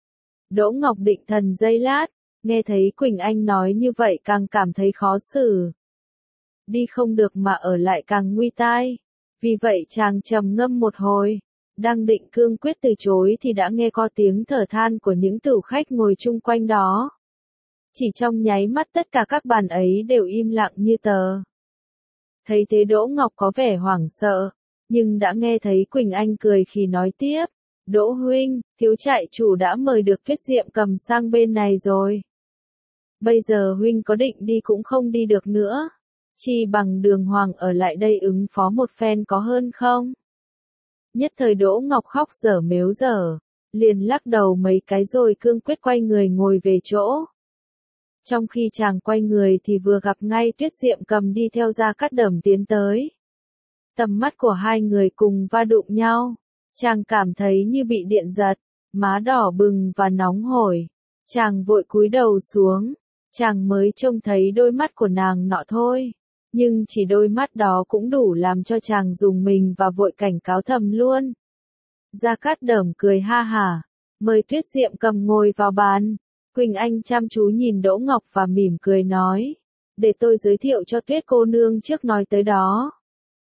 Đỗ Ngọc định thần giây lát, nghe thấy Quỳnh Anh nói như vậy càng cảm thấy khó xử. Đi không được mà ở lại càng nguy tai. Vì vậy chàng trầm ngâm một hồi, đang định cương quyết từ chối thì đã nghe có tiếng thở than của những tửu khách ngồi chung quanh đó. Chỉ trong nháy mắt tất cả các bàn ấy đều im lặng như tờ. Thấy thế Đỗ Ngọc có vẻ hoảng sợ, nhưng đã nghe thấy Quỳnh Anh cười khi nói tiếp, Đỗ huynh, thiếu trại chủ đã mời được Tuyết Diệm Cầm sang bên này rồi. Bây giờ huynh có định đi cũng không đi được nữa. Chi bằng đường hoàng ở lại đây ứng phó một phen có hơn không? Nhất thời Đỗ Ngọc khóc dở mếu dở, liền lắc đầu mấy cái rồi cương quyết quay người ngồi về chỗ. Trong khi chàng quay người thì vừa gặp ngay Tuyết Diệm Cầm đi theo Gia Cát Đẩm tiến tới. Tầm mắt của hai người cùng va đụng nhau. Chàng cảm thấy như bị điện giật, má đỏ bừng và nóng hổi. Chàng vội cúi đầu xuống, chàng mới trông thấy đôi mắt của nàng nọ thôi. Nhưng chỉ đôi mắt đó cũng đủ làm cho chàng rùng mình và vội cảnh cáo thầm luôn. Gia Cát Đẩm cười ha hả, mời Tuyết Diệm Cầm ngồi vào bàn. Quỳnh Anh chăm chú nhìn Đỗ Ngọc và mỉm cười nói, để tôi giới thiệu cho Tuyết cô nương trước nói tới đó.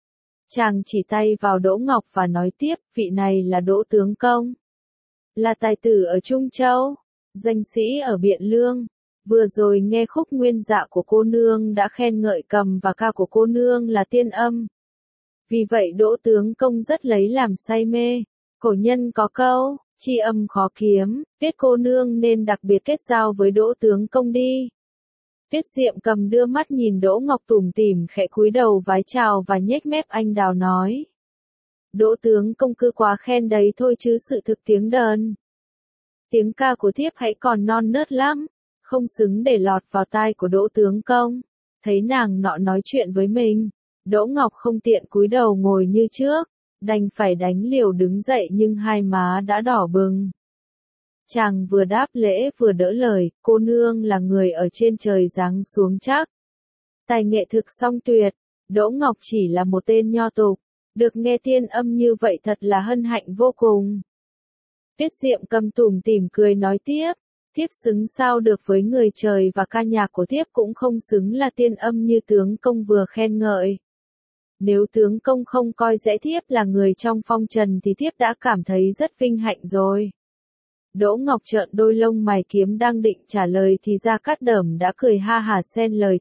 Chàng chỉ tay vào Đỗ Ngọc và nói tiếp, vị này là Đỗ tướng công. Là tài tử ở Trung Châu, danh sĩ ở Biện Lương. Vừa rồi nghe khúc nguyên dạ của cô nương đã khen ngợi cầm và ca của cô nương là tiên âm. Vì vậy Đỗ tướng công rất lấy làm say mê. Cổ nhân có câu, tri âm khó kiếm, Tuyết cô nương nên đặc biệt kết giao với Đỗ tướng công đi. Tuyết Diệm Cầm đưa mắt nhìn Đỗ Ngọc tủm tỉm khẽ cúi đầu vái chào và nhếch mép anh đào nói. Đỗ tướng công cứ quá khen đấy thôi chứ sự thực tiếng đờn. Tiếng ca của thiếp hãy còn non nớt lắm, không xứng để lọt vào tai của Đỗ tướng công. Thấy nàng nọ nói chuyện với mình, Đỗ Ngọc không tiện cúi đầu ngồi như trước, đành phải đánh liều đứng dậy nhưng hai má đã đỏ bừng. Chàng vừa đáp lễ vừa đỡ lời, cô nương là người ở trên trời giáng xuống chắc. Tài nghệ thực song tuyệt, Đỗ Ngọc chỉ là một tên nho tục, được nghe tiên âm như vậy thật là hân hạnh vô cùng. Tuyết Diệm Cầm tủm tỉm cười nói tiếp, thiếp xứng sao được với người trời và ca nhạc của thiếp cũng không xứng là tiên âm như tướng công vừa khen ngợi. Nếu tướng công không coi dễ thiếp là người trong phong trần thì thiếp đã cảm thấy rất vinh hạnh rồi. Đỗ Ngọc trợn đôi lông mày kiếm đang định trả lời thì Gia Cát Đởm đã cười ha hả xen lời,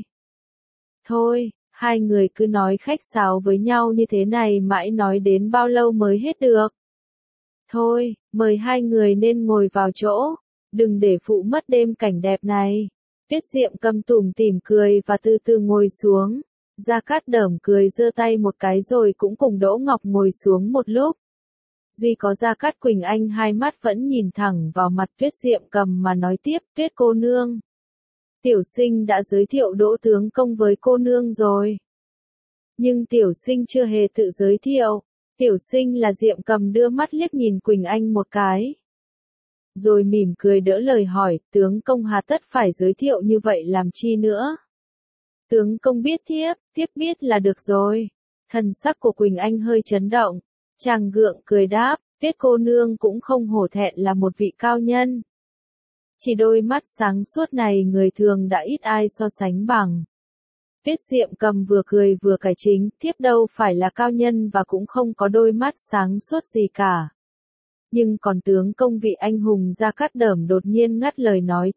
Thôi, hai người cứ nói khách sáo với nhau như thế này mãi nói đến bao lâu mới hết được. Thôi, mời hai người nên ngồi vào chỗ, đừng để phụ mất đêm cảnh đẹp này. Tuyết Diệm Cầm tủm tỉm cười và từ từ ngồi xuống. Gia Cát Đởm cười giơ tay một cái rồi cũng cùng Đỗ Ngọc ngồi xuống một lúc. Duy có Gia Cát Quỳnh Anh hai mắt vẫn nhìn thẳng vào mặt Tuyết Diệm Cầm mà nói tiếp, Tuyết cô nương. Tiểu sinh đã giới thiệu Đỗ tướng công với cô nương rồi. Nhưng tiểu sinh chưa hề tự giới thiệu. Tiểu sinh là Diệm Cầm đưa mắt liếc nhìn Quỳnh Anh một cái. Rồi mỉm cười đỡ lời hỏi, tướng công hà tất phải giới thiệu như vậy làm chi nữa. Tướng công biết thiếp biết là được rồi. Thần sắc của Quỳnh Anh hơi chấn động. Chàng gượng cười đáp, Tuyết cô nương cũng không hổ thẹn là một vị cao nhân. Chỉ đôi mắt sáng suốt này người thường đã ít ai so sánh bằng. Tuyết Diệm Cầm vừa cười vừa cải chính, thiếp đâu phải là cao nhân và cũng không có đôi mắt sáng suốt gì cả. Nhưng còn tướng công vị anh hùng Gia Cát Đởm đột nhiên ngắt lời nói,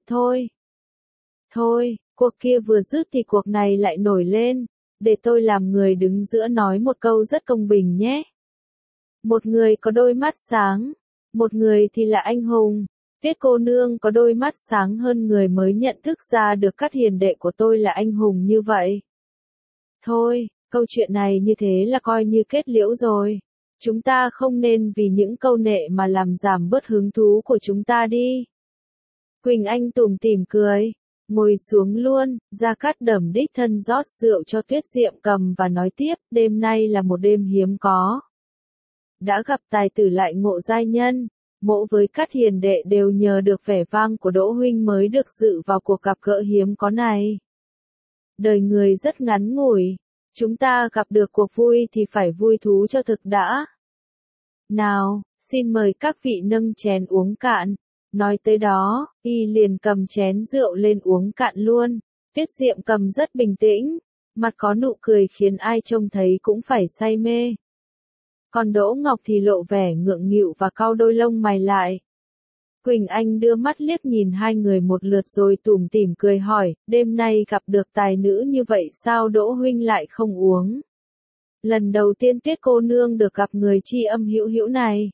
Thôi, cuộc kia vừa dứt thì cuộc này lại nổi lên, để tôi làm người đứng giữa nói một câu rất công bình nhé. Một người có đôi mắt sáng, một người thì là anh hùng. Tuyết cô nương có đôi mắt sáng hơn người mới nhận thức ra được các hiền đệ của tôi là anh hùng như vậy. Thôi, câu chuyện này như thế là coi như kết liễu rồi. Chúng ta không nên vì những câu nệ mà làm giảm bớt hứng thú của chúng ta đi. Quỳnh Anh tủm tỉm cười, ngồi xuống luôn, Gia Cát Đởm đích thân rót rượu cho Tuyết Diệm Cầm và nói tiếp, đêm nay là một đêm hiếm có. Đã gặp tài tử lại ngộ giai nhân, mỗ với các hiền đệ đều nhờ được vẻ vang của Đỗ huynh mới được dự vào cuộc gặp gỡ hiếm có này. Đời người rất ngắn ngủi, chúng ta gặp được cuộc vui thì phải vui thú cho thực đã. Nào, xin mời các vị nâng chén uống cạn. Nói tới đó, y liền cầm chén rượu lên uống cạn luôn. Tuyết Diệm Cầm rất bình tĩnh, mặt có nụ cười khiến ai trông thấy cũng phải say mê. Còn Đỗ Ngọc thì lộ vẻ ngượng nghịu và cau đôi lông mày lại. Quỳnh Anh đưa mắt liếc nhìn hai người một lượt rồi tủm tỉm cười hỏi, đêm nay gặp được tài nữ như vậy sao Đỗ huynh lại không uống? Lần đầu tiên Tuyết cô nương được gặp người tri âm hữu hữu này.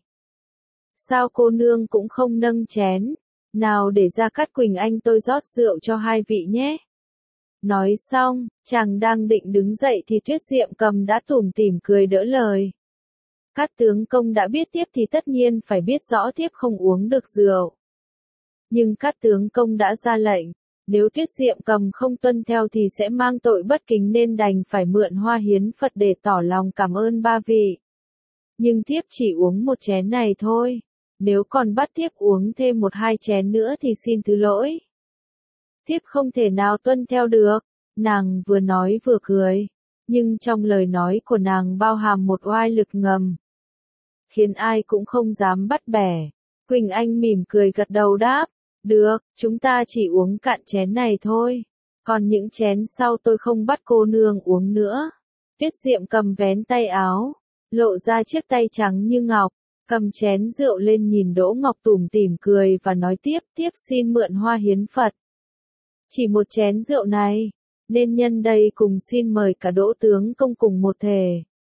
Sao cô nương cũng không nâng chén? Nào để Gia Cát Quỳnh Anh tôi rót rượu cho hai vị nhé. Nói xong, chàng đang định đứng dậy thì Tuyết Diệm Cầm đã tủm tỉm cười đỡ lời. Cát tướng công đã biết tiếp thì tất nhiên phải biết rõ tiếp không uống được rượu. Nhưng Cát tướng công đã ra lệnh, nếu Tuyết Diệm Cầm không tuân theo thì sẽ mang tội bất kính nên đành phải mượn hoa hiến Phật để tỏ lòng cảm ơn ba vị. Nhưng thiếp chỉ uống một chén này thôi, nếu còn bắt thiếp uống thêm một hai chén nữa thì xin thứ lỗi. Thiếp không thể nào tuân theo được, nàng vừa nói vừa cười, nhưng trong lời nói của nàng bao hàm một oai lực ngầm, khiến ai cũng không dám bắt bẻ. Quỳnh Anh mỉm cười gật đầu đáp, được, chúng ta chỉ uống cạn chén này thôi, còn những chén sau tôi không bắt cô nương uống nữa. Tuyết Diệm cầm vén tay áo, lộ ra chiếc tay trắng như ngọc, cầm chén rượu lên nhìn Đỗ Ngọc tủm tỉm cười và nói tiếp xin mượn hoa hiến Phật. Chỉ một chén rượu này, nên nhân đây cùng xin mời cả Đỗ tướng công cùng một thể.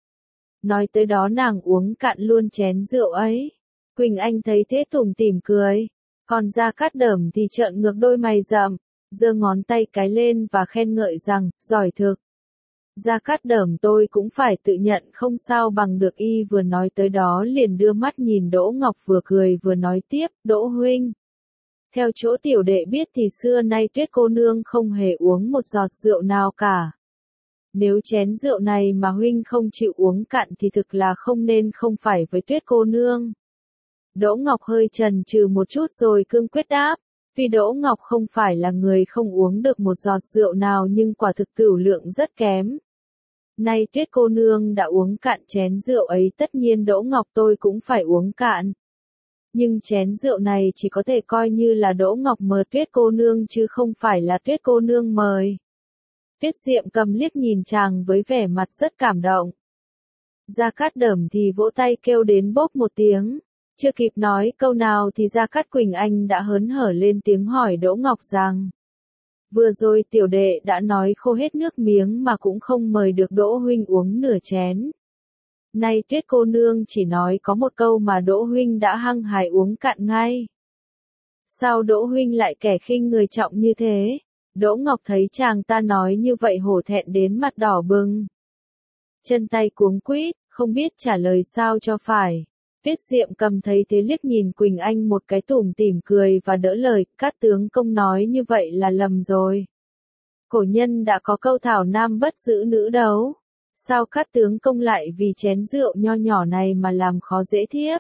Nói tới đó nàng uống cạn luôn chén rượu ấy. Quỳnh Anh thấy thế tủm tỉm cười, còn Gia Cát Đởm thì trợn ngược đôi mày rậm, giơ ngón tay cái lên và khen ngợi rằng, giỏi thực. Gia Cát Đởm tôi cũng phải tự nhận không sao bằng được. Y vừa nói tới đó liền đưa mắt nhìn Đỗ Ngọc vừa cười vừa nói tiếp, Đỗ huynh. Theo chỗ tiểu đệ biết thì xưa nay Tuyết cô nương không hề uống một giọt rượu nào cả. Nếu chén rượu này mà huynh không chịu uống cạn thì thực là không nên không phải với Tuyết cô nương. Đỗ Ngọc hơi chần chừ một chút rồi cương quyết đáp, vì Đỗ Ngọc không phải là người không uống được một giọt rượu nào nhưng quả thực tửu lượng rất kém. Nay Tuyết cô nương đã uống cạn chén rượu ấy tất nhiên Đỗ Ngọc tôi cũng phải uống cạn. Nhưng chén rượu này chỉ có thể coi như là Đỗ Ngọc mời Tuyết cô nương chứ không phải là Tuyết cô nương mời. Tuyết Diệm cầm liếc nhìn chàng với vẻ mặt rất cảm động. Gia Cát Đởm thì vỗ tay kêu đến bốp một tiếng. Chưa kịp nói câu nào thì Gia Cát Quỳnh Anh đã hớn hở lên tiếng hỏi Đỗ Ngọc rằng. Vừa rồi tiểu đệ đã nói khô hết nước miếng mà cũng không mời được Đỗ huynh uống nửa chén. Nay Tuyết cô nương chỉ nói có một câu mà Đỗ huynh đã hăng hái uống cạn ngay. Sao Đỗ huynh lại kẻ khinh người trọng như thế? Đỗ Ngọc thấy chàng ta nói như vậy hổ thẹn đến mặt đỏ bừng. Chân tay cuống quýt, không biết trả lời sao cho phải. Tuyết Diệm cầm thấy thế liếc nhìn Quỳnh Anh một cái tủm tỉm cười và đỡ lời, Cát tướng công nói như vậy là lầm rồi. Cổ nhân đã có câu thảo nam bất giữ nữ đấu. Sao Cát tướng công lại vì chén rượu nho nhỏ này mà làm khó dễ thiếp?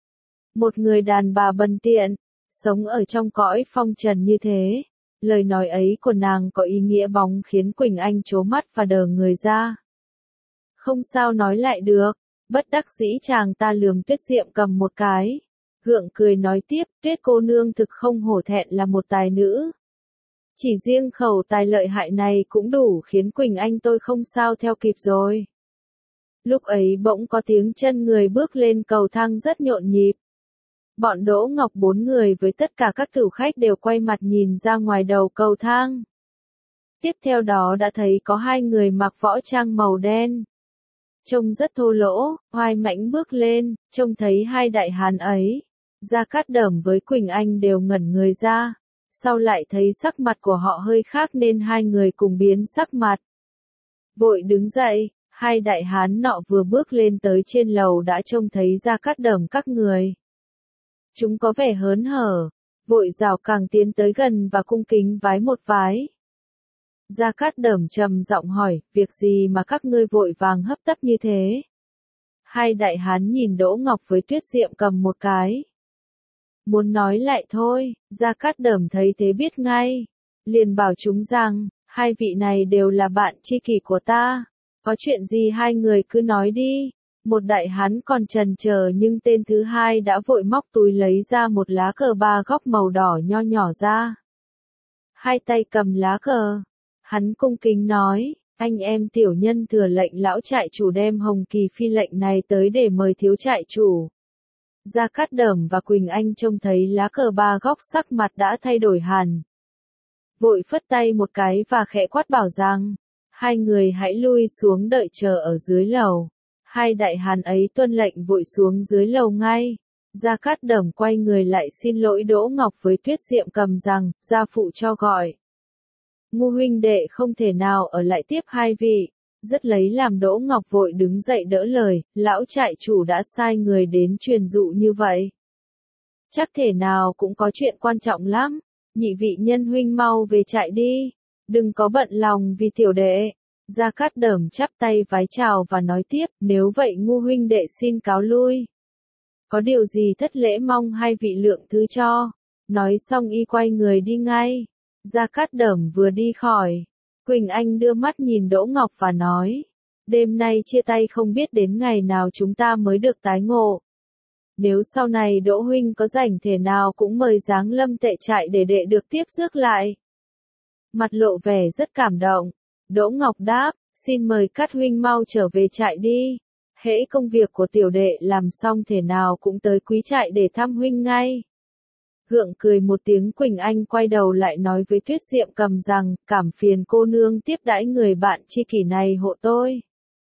Một người đàn bà bần tiện, sống ở trong cõi phong trần như thế. Lời nói ấy của nàng có ý nghĩa bóng khiến Quỳnh Anh trố mắt và đờ người ra. Không sao nói lại được, bất đắc dĩ chàng ta lườm Tuyết Diệm cầm một cái. Gượng cười nói tiếp, Tuyết cô nương thực không hổ thẹn là một tài nữ. Chỉ riêng khẩu tài lợi hại này cũng đủ khiến Quỳnh Anh tôi không sao theo kịp rồi. Lúc ấy bỗng có tiếng chân người bước lên cầu thang rất nhộn nhịp. Bọn Đỗ Ngọc 4 người với tất cả các thử khách đều quay mặt nhìn ra ngoài đầu cầu thang. Tiếp theo đó đã thấy có 2 người mặc võ trang màu đen. Trông rất thô lỗ, oai mãnh bước lên, trông thấy 2 đại hán ấy. Gia Cát Đởm với Quỳnh Anh đều ngẩn người ra. Sau lại thấy sắc mặt của họ hơi khác nên 2 người cùng biến sắc mặt. Vội đứng dậy, 2 đại hán nọ vừa bước lên tới trên lầu đã trông thấy Gia Cát Đởm các người. Chúng có vẻ hớn hở, vội rào càng tiến tới gần và cung kính vái một vái. Gia Cát Đởm trầm giọng hỏi, việc gì mà các ngươi vội vàng hấp tấp như thế? 2 đại hán nhìn Đỗ Ngọc với Tuyết Diệm cầm một cái. Muốn nói lại thôi, Gia Cát Đởm thấy thế biết ngay. Liền bảo chúng rằng, 2 vị này đều là bạn tri kỷ của ta. Có chuyện gì 2 người cứ nói đi. Một đại hán còn chần chờ nhưng tên thứ 2 đã vội móc túi lấy ra một lá cờ 3 góc màu đỏ nho nhỏ ra. 2 tay cầm lá cờ. Hắn cung kính nói, anh em tiểu nhân thừa lệnh lão trại chủ đem Hồng Kỳ phi lệnh này tới để mời thiếu trại chủ. Gia Cát Đởm và Quỳnh Anh trông thấy lá cờ 3 góc sắc mặt đã thay đổi hẳn. Vội phất tay một cái và khẽ quát bảo rằng, 2 người hãy lui xuống đợi chờ ở dưới lầu. 2 đại hán ấy tuân lệnh vội xuống dưới lầu ngay. Gia Cát Đởm quay người lại xin lỗi Đỗ Ngọc với Tuyết Diệm cầm rằng, gia phụ cho gọi. Ngu huynh đệ không thể nào ở lại tiếp 2 vị. Rất lấy làm Đỗ Ngọc vội đứng dậy đỡ lời, lão trại chủ đã sai người đến truyền dụ như vậy. Chắc thể nào cũng có chuyện quan trọng lắm. Nhị vị nhân huynh mau về trại đi. Đừng có bận lòng vì tiểu đệ. Gia Cát Đởm chắp tay vái chào và nói tiếp, nếu vậy ngu huynh đệ xin cáo lui. Có điều gì thất lễ mong 2 vị lượng thứ cho. Nói xong y quay người đi ngay. Gia Cát Đởm vừa đi khỏi. Quỳnh Anh đưa mắt nhìn Đỗ Ngọc và nói, đêm nay chia tay không biết đến ngày nào chúng ta mới được tái ngộ. Nếu sau này Đỗ huynh có rảnh thể nào cũng mời Giáng Lâm Tệ trại để đệ được tiếp rước lại. Mặt lộ vẻ rất cảm động. Đỗ Ngọc đáp, Xin mời Cát huynh mau trở về trại đi. Hễ công việc của tiểu đệ làm xong thể nào cũng tới quý trại để thăm huynh ngay. Gượng cười một tiếng, Quỳnh Anh quay đầu lại nói với Tuyết Diệm Cầm rằng, cảm phiền cô nương tiếp đãi người bạn tri kỷ này hộ tôi.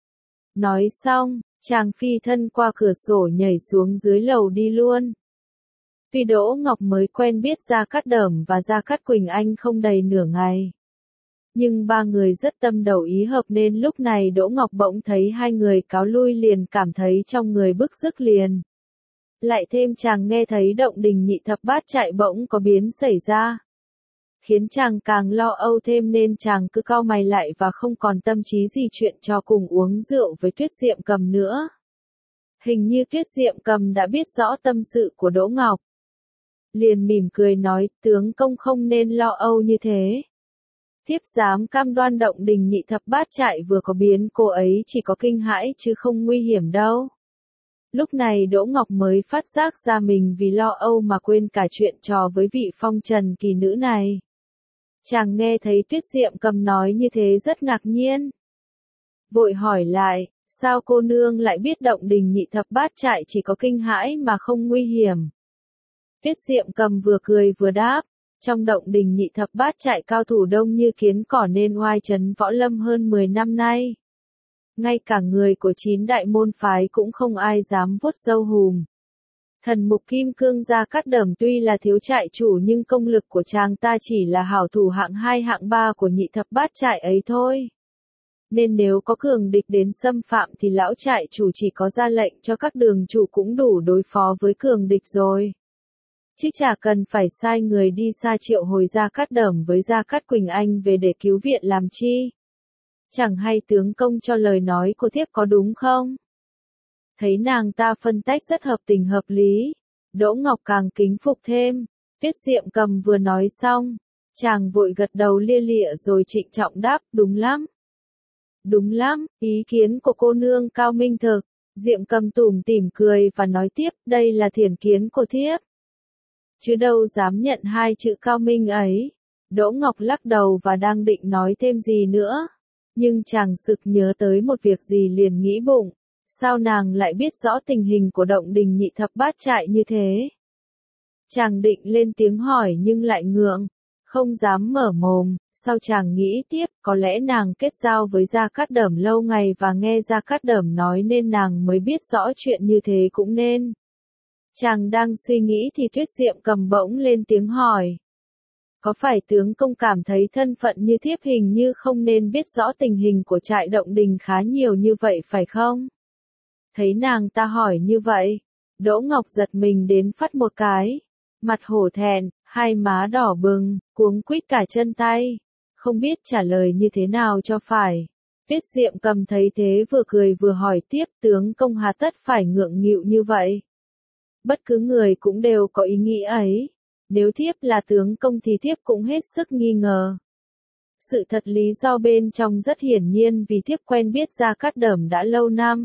Nói xong, chàng phi thân qua cửa sổ nhảy xuống dưới lầu đi luôn. Tuy Đỗ Ngọc mới quen biết Gia Cát Đởm và Gia Cát Quỳnh Anh không đầy nửa ngày, nhưng ba người rất tâm đầu ý hợp nên lúc này Đỗ Ngọc bỗng thấy hai người cáo lui liền cảm thấy trong người bức rứt liền. Lại thêm chàng nghe thấy động đình nhị thập bát chạy bỗng có biến xảy ra, khiến chàng càng lo âu thêm nên chàng cứ cau mày lại và không còn tâm trí gì chuyện cho cùng uống rượu với Tuyết Diệm Cầm nữa. Hình như Tuyết Diệm Cầm đã biết rõ tâm sự của Đỗ Ngọc, liền mỉm cười nói, tướng công không nên lo âu như thế. Thiếp dám cam đoan động đình nhị thập bát chạy vừa có biến cô ấy chỉ có kinh hãi chứ không nguy hiểm đâu. Lúc này Đỗ Ngọc mới phát giác ra mình vì lo âu mà quên cả chuyện trò với vị phong trần kỳ nữ này. Chàng nghe thấy Tuyết Diệm Cầm nói như thế rất ngạc nhiên. Vội hỏi lại, sao cô nương lại biết động đình nhị thập bát chạy chỉ có kinh hãi mà không nguy hiểm? Tuyết Diệm Cầm vừa cười vừa đáp, trong động đình nhị thập bát chạy cao thủ đông như kiến cỏ nên oai trấn võ lâm hơn 10 năm nay. Ngay cả người của 9 đại môn phái cũng không ai dám vuốt râu hùm. Thần mục kim cương Gia Cát Đởm tuy là thiếu trại chủ nhưng công lực của chàng ta chỉ là hảo thủ hạng 2 hạng 3 của nhị thập bát trại ấy thôi. Nên nếu có cường địch đến xâm phạm thì lão trại chủ chỉ có ra lệnh cho các đường chủ cũng đủ đối phó với cường địch rồi. Chứ chả cần phải sai người đi xa triệu hồi Gia Cát Đởm với Gia Cát Quỳnh Anh về để cứu viện làm chi. Chẳng hay tướng công cho lời nói của thiếp có đúng không? Thấy nàng ta phân tách rất hợp tình hợp lý, Đỗ Ngọc càng kính phục thêm. Tuyết Diệm Cầm vừa nói xong, chàng vội gật đầu lia lịa rồi trịnh trọng đáp, đúng lắm. Đúng lắm, ý kiến của cô nương cao minh thực. Diệm Cầm tủm tỉm cười và nói tiếp, đây là thiển kiến của thiếp. Chứ đâu dám nhận hai chữ cao minh ấy. Đỗ Ngọc lắc đầu và đang định nói thêm gì nữa. Nhưng chàng sực nhớ tới một việc gì liền nghĩ bụng. Sao nàng lại biết rõ tình hình của động đình nhị thập bát trại như thế? Chàng định lên tiếng hỏi nhưng lại ngượng, không dám mở mồm. Sau chàng nghĩ tiếp, có lẽ nàng kết giao với Gia Cát Đởm lâu ngày và nghe Gia Cát Đởm nói nên nàng mới biết rõ chuyện như thế cũng nên. Chàng đang suy nghĩ thì Tuyết Diệm Cầm bỗng lên tiếng hỏi. Có phải tướng công cảm thấy thân phận như thiếp hình như không nên biết rõ tình hình của trại động đình khá nhiều như vậy phải không? Thấy nàng ta hỏi như vậy, Đỗ Ngọc giật mình đến phắt một cái, mặt hổ thẹn, hai má đỏ bừng, cuống quýt cả chân tay, không biết trả lời như thế nào cho phải. Tuyết Diệm Cầm thấy thế vừa cười vừa hỏi tiếp, tướng công hà tất phải ngượng nghịu như vậy? Bất cứ người cũng đều có ý nghĩ ấy. Nếu thiếp là tướng công thì thiếp cũng hết sức nghi ngờ. Sự thật lý do bên trong rất hiển nhiên vì thiếp quen biết Gia Cát Đởm đã lâu năm.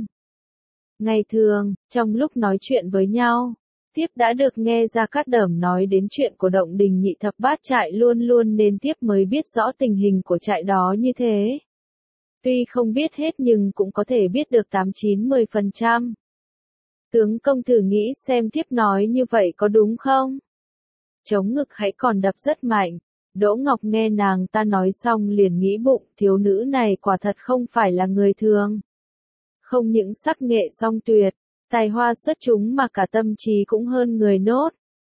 Ngày thường, trong lúc nói chuyện với nhau, thiếp đã được nghe Gia Cát Đởm nói đến chuyện của động đình nhị thập bát trại luôn luôn nên thiếp mới biết rõ tình hình của trại đó như thế. Tuy không biết hết nhưng cũng có thể biết được 8-9-10%. Tướng công thử nghĩ xem thiếp nói như vậy có đúng không? Chống ngực hãy còn đập rất mạnh. Đỗ Ngọc nghe nàng ta nói xong liền nghĩ bụng, thiếu nữ này quả thật không phải là người thường. Không những sắc nghệ song tuyệt, tài hoa xuất chúng mà cả tâm trí cũng hơn người nốt.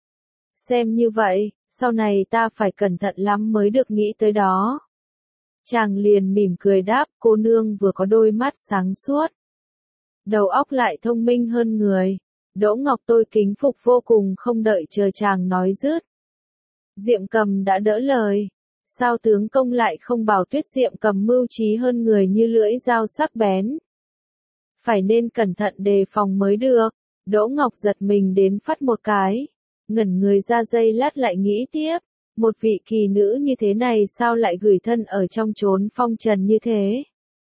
Xem như vậy, sau này ta phải cẩn thận lắm mới được nghĩ tới đó. Chàng liền mỉm cười đáp, cô nương vừa có đôi mắt sáng suốt, đầu óc lại thông minh hơn người. Đỗ Ngọc tôi kính phục vô cùng, không đợi chờ chàng nói dứt. Diệm Cầm đã đỡ lời. Sao tướng công lại không bảo Tuyết Diệm Cầm mưu trí hơn người như lưỡi dao sắc bén? Phải nên cẩn thận đề phòng mới được. Đỗ Ngọc giật mình đến phắt một cái. Ngẩn người ra giây lát lại nghĩ tiếp. Một vị kỳ nữ như thế này sao lại gửi thân ở trong chốn phong trần như thế?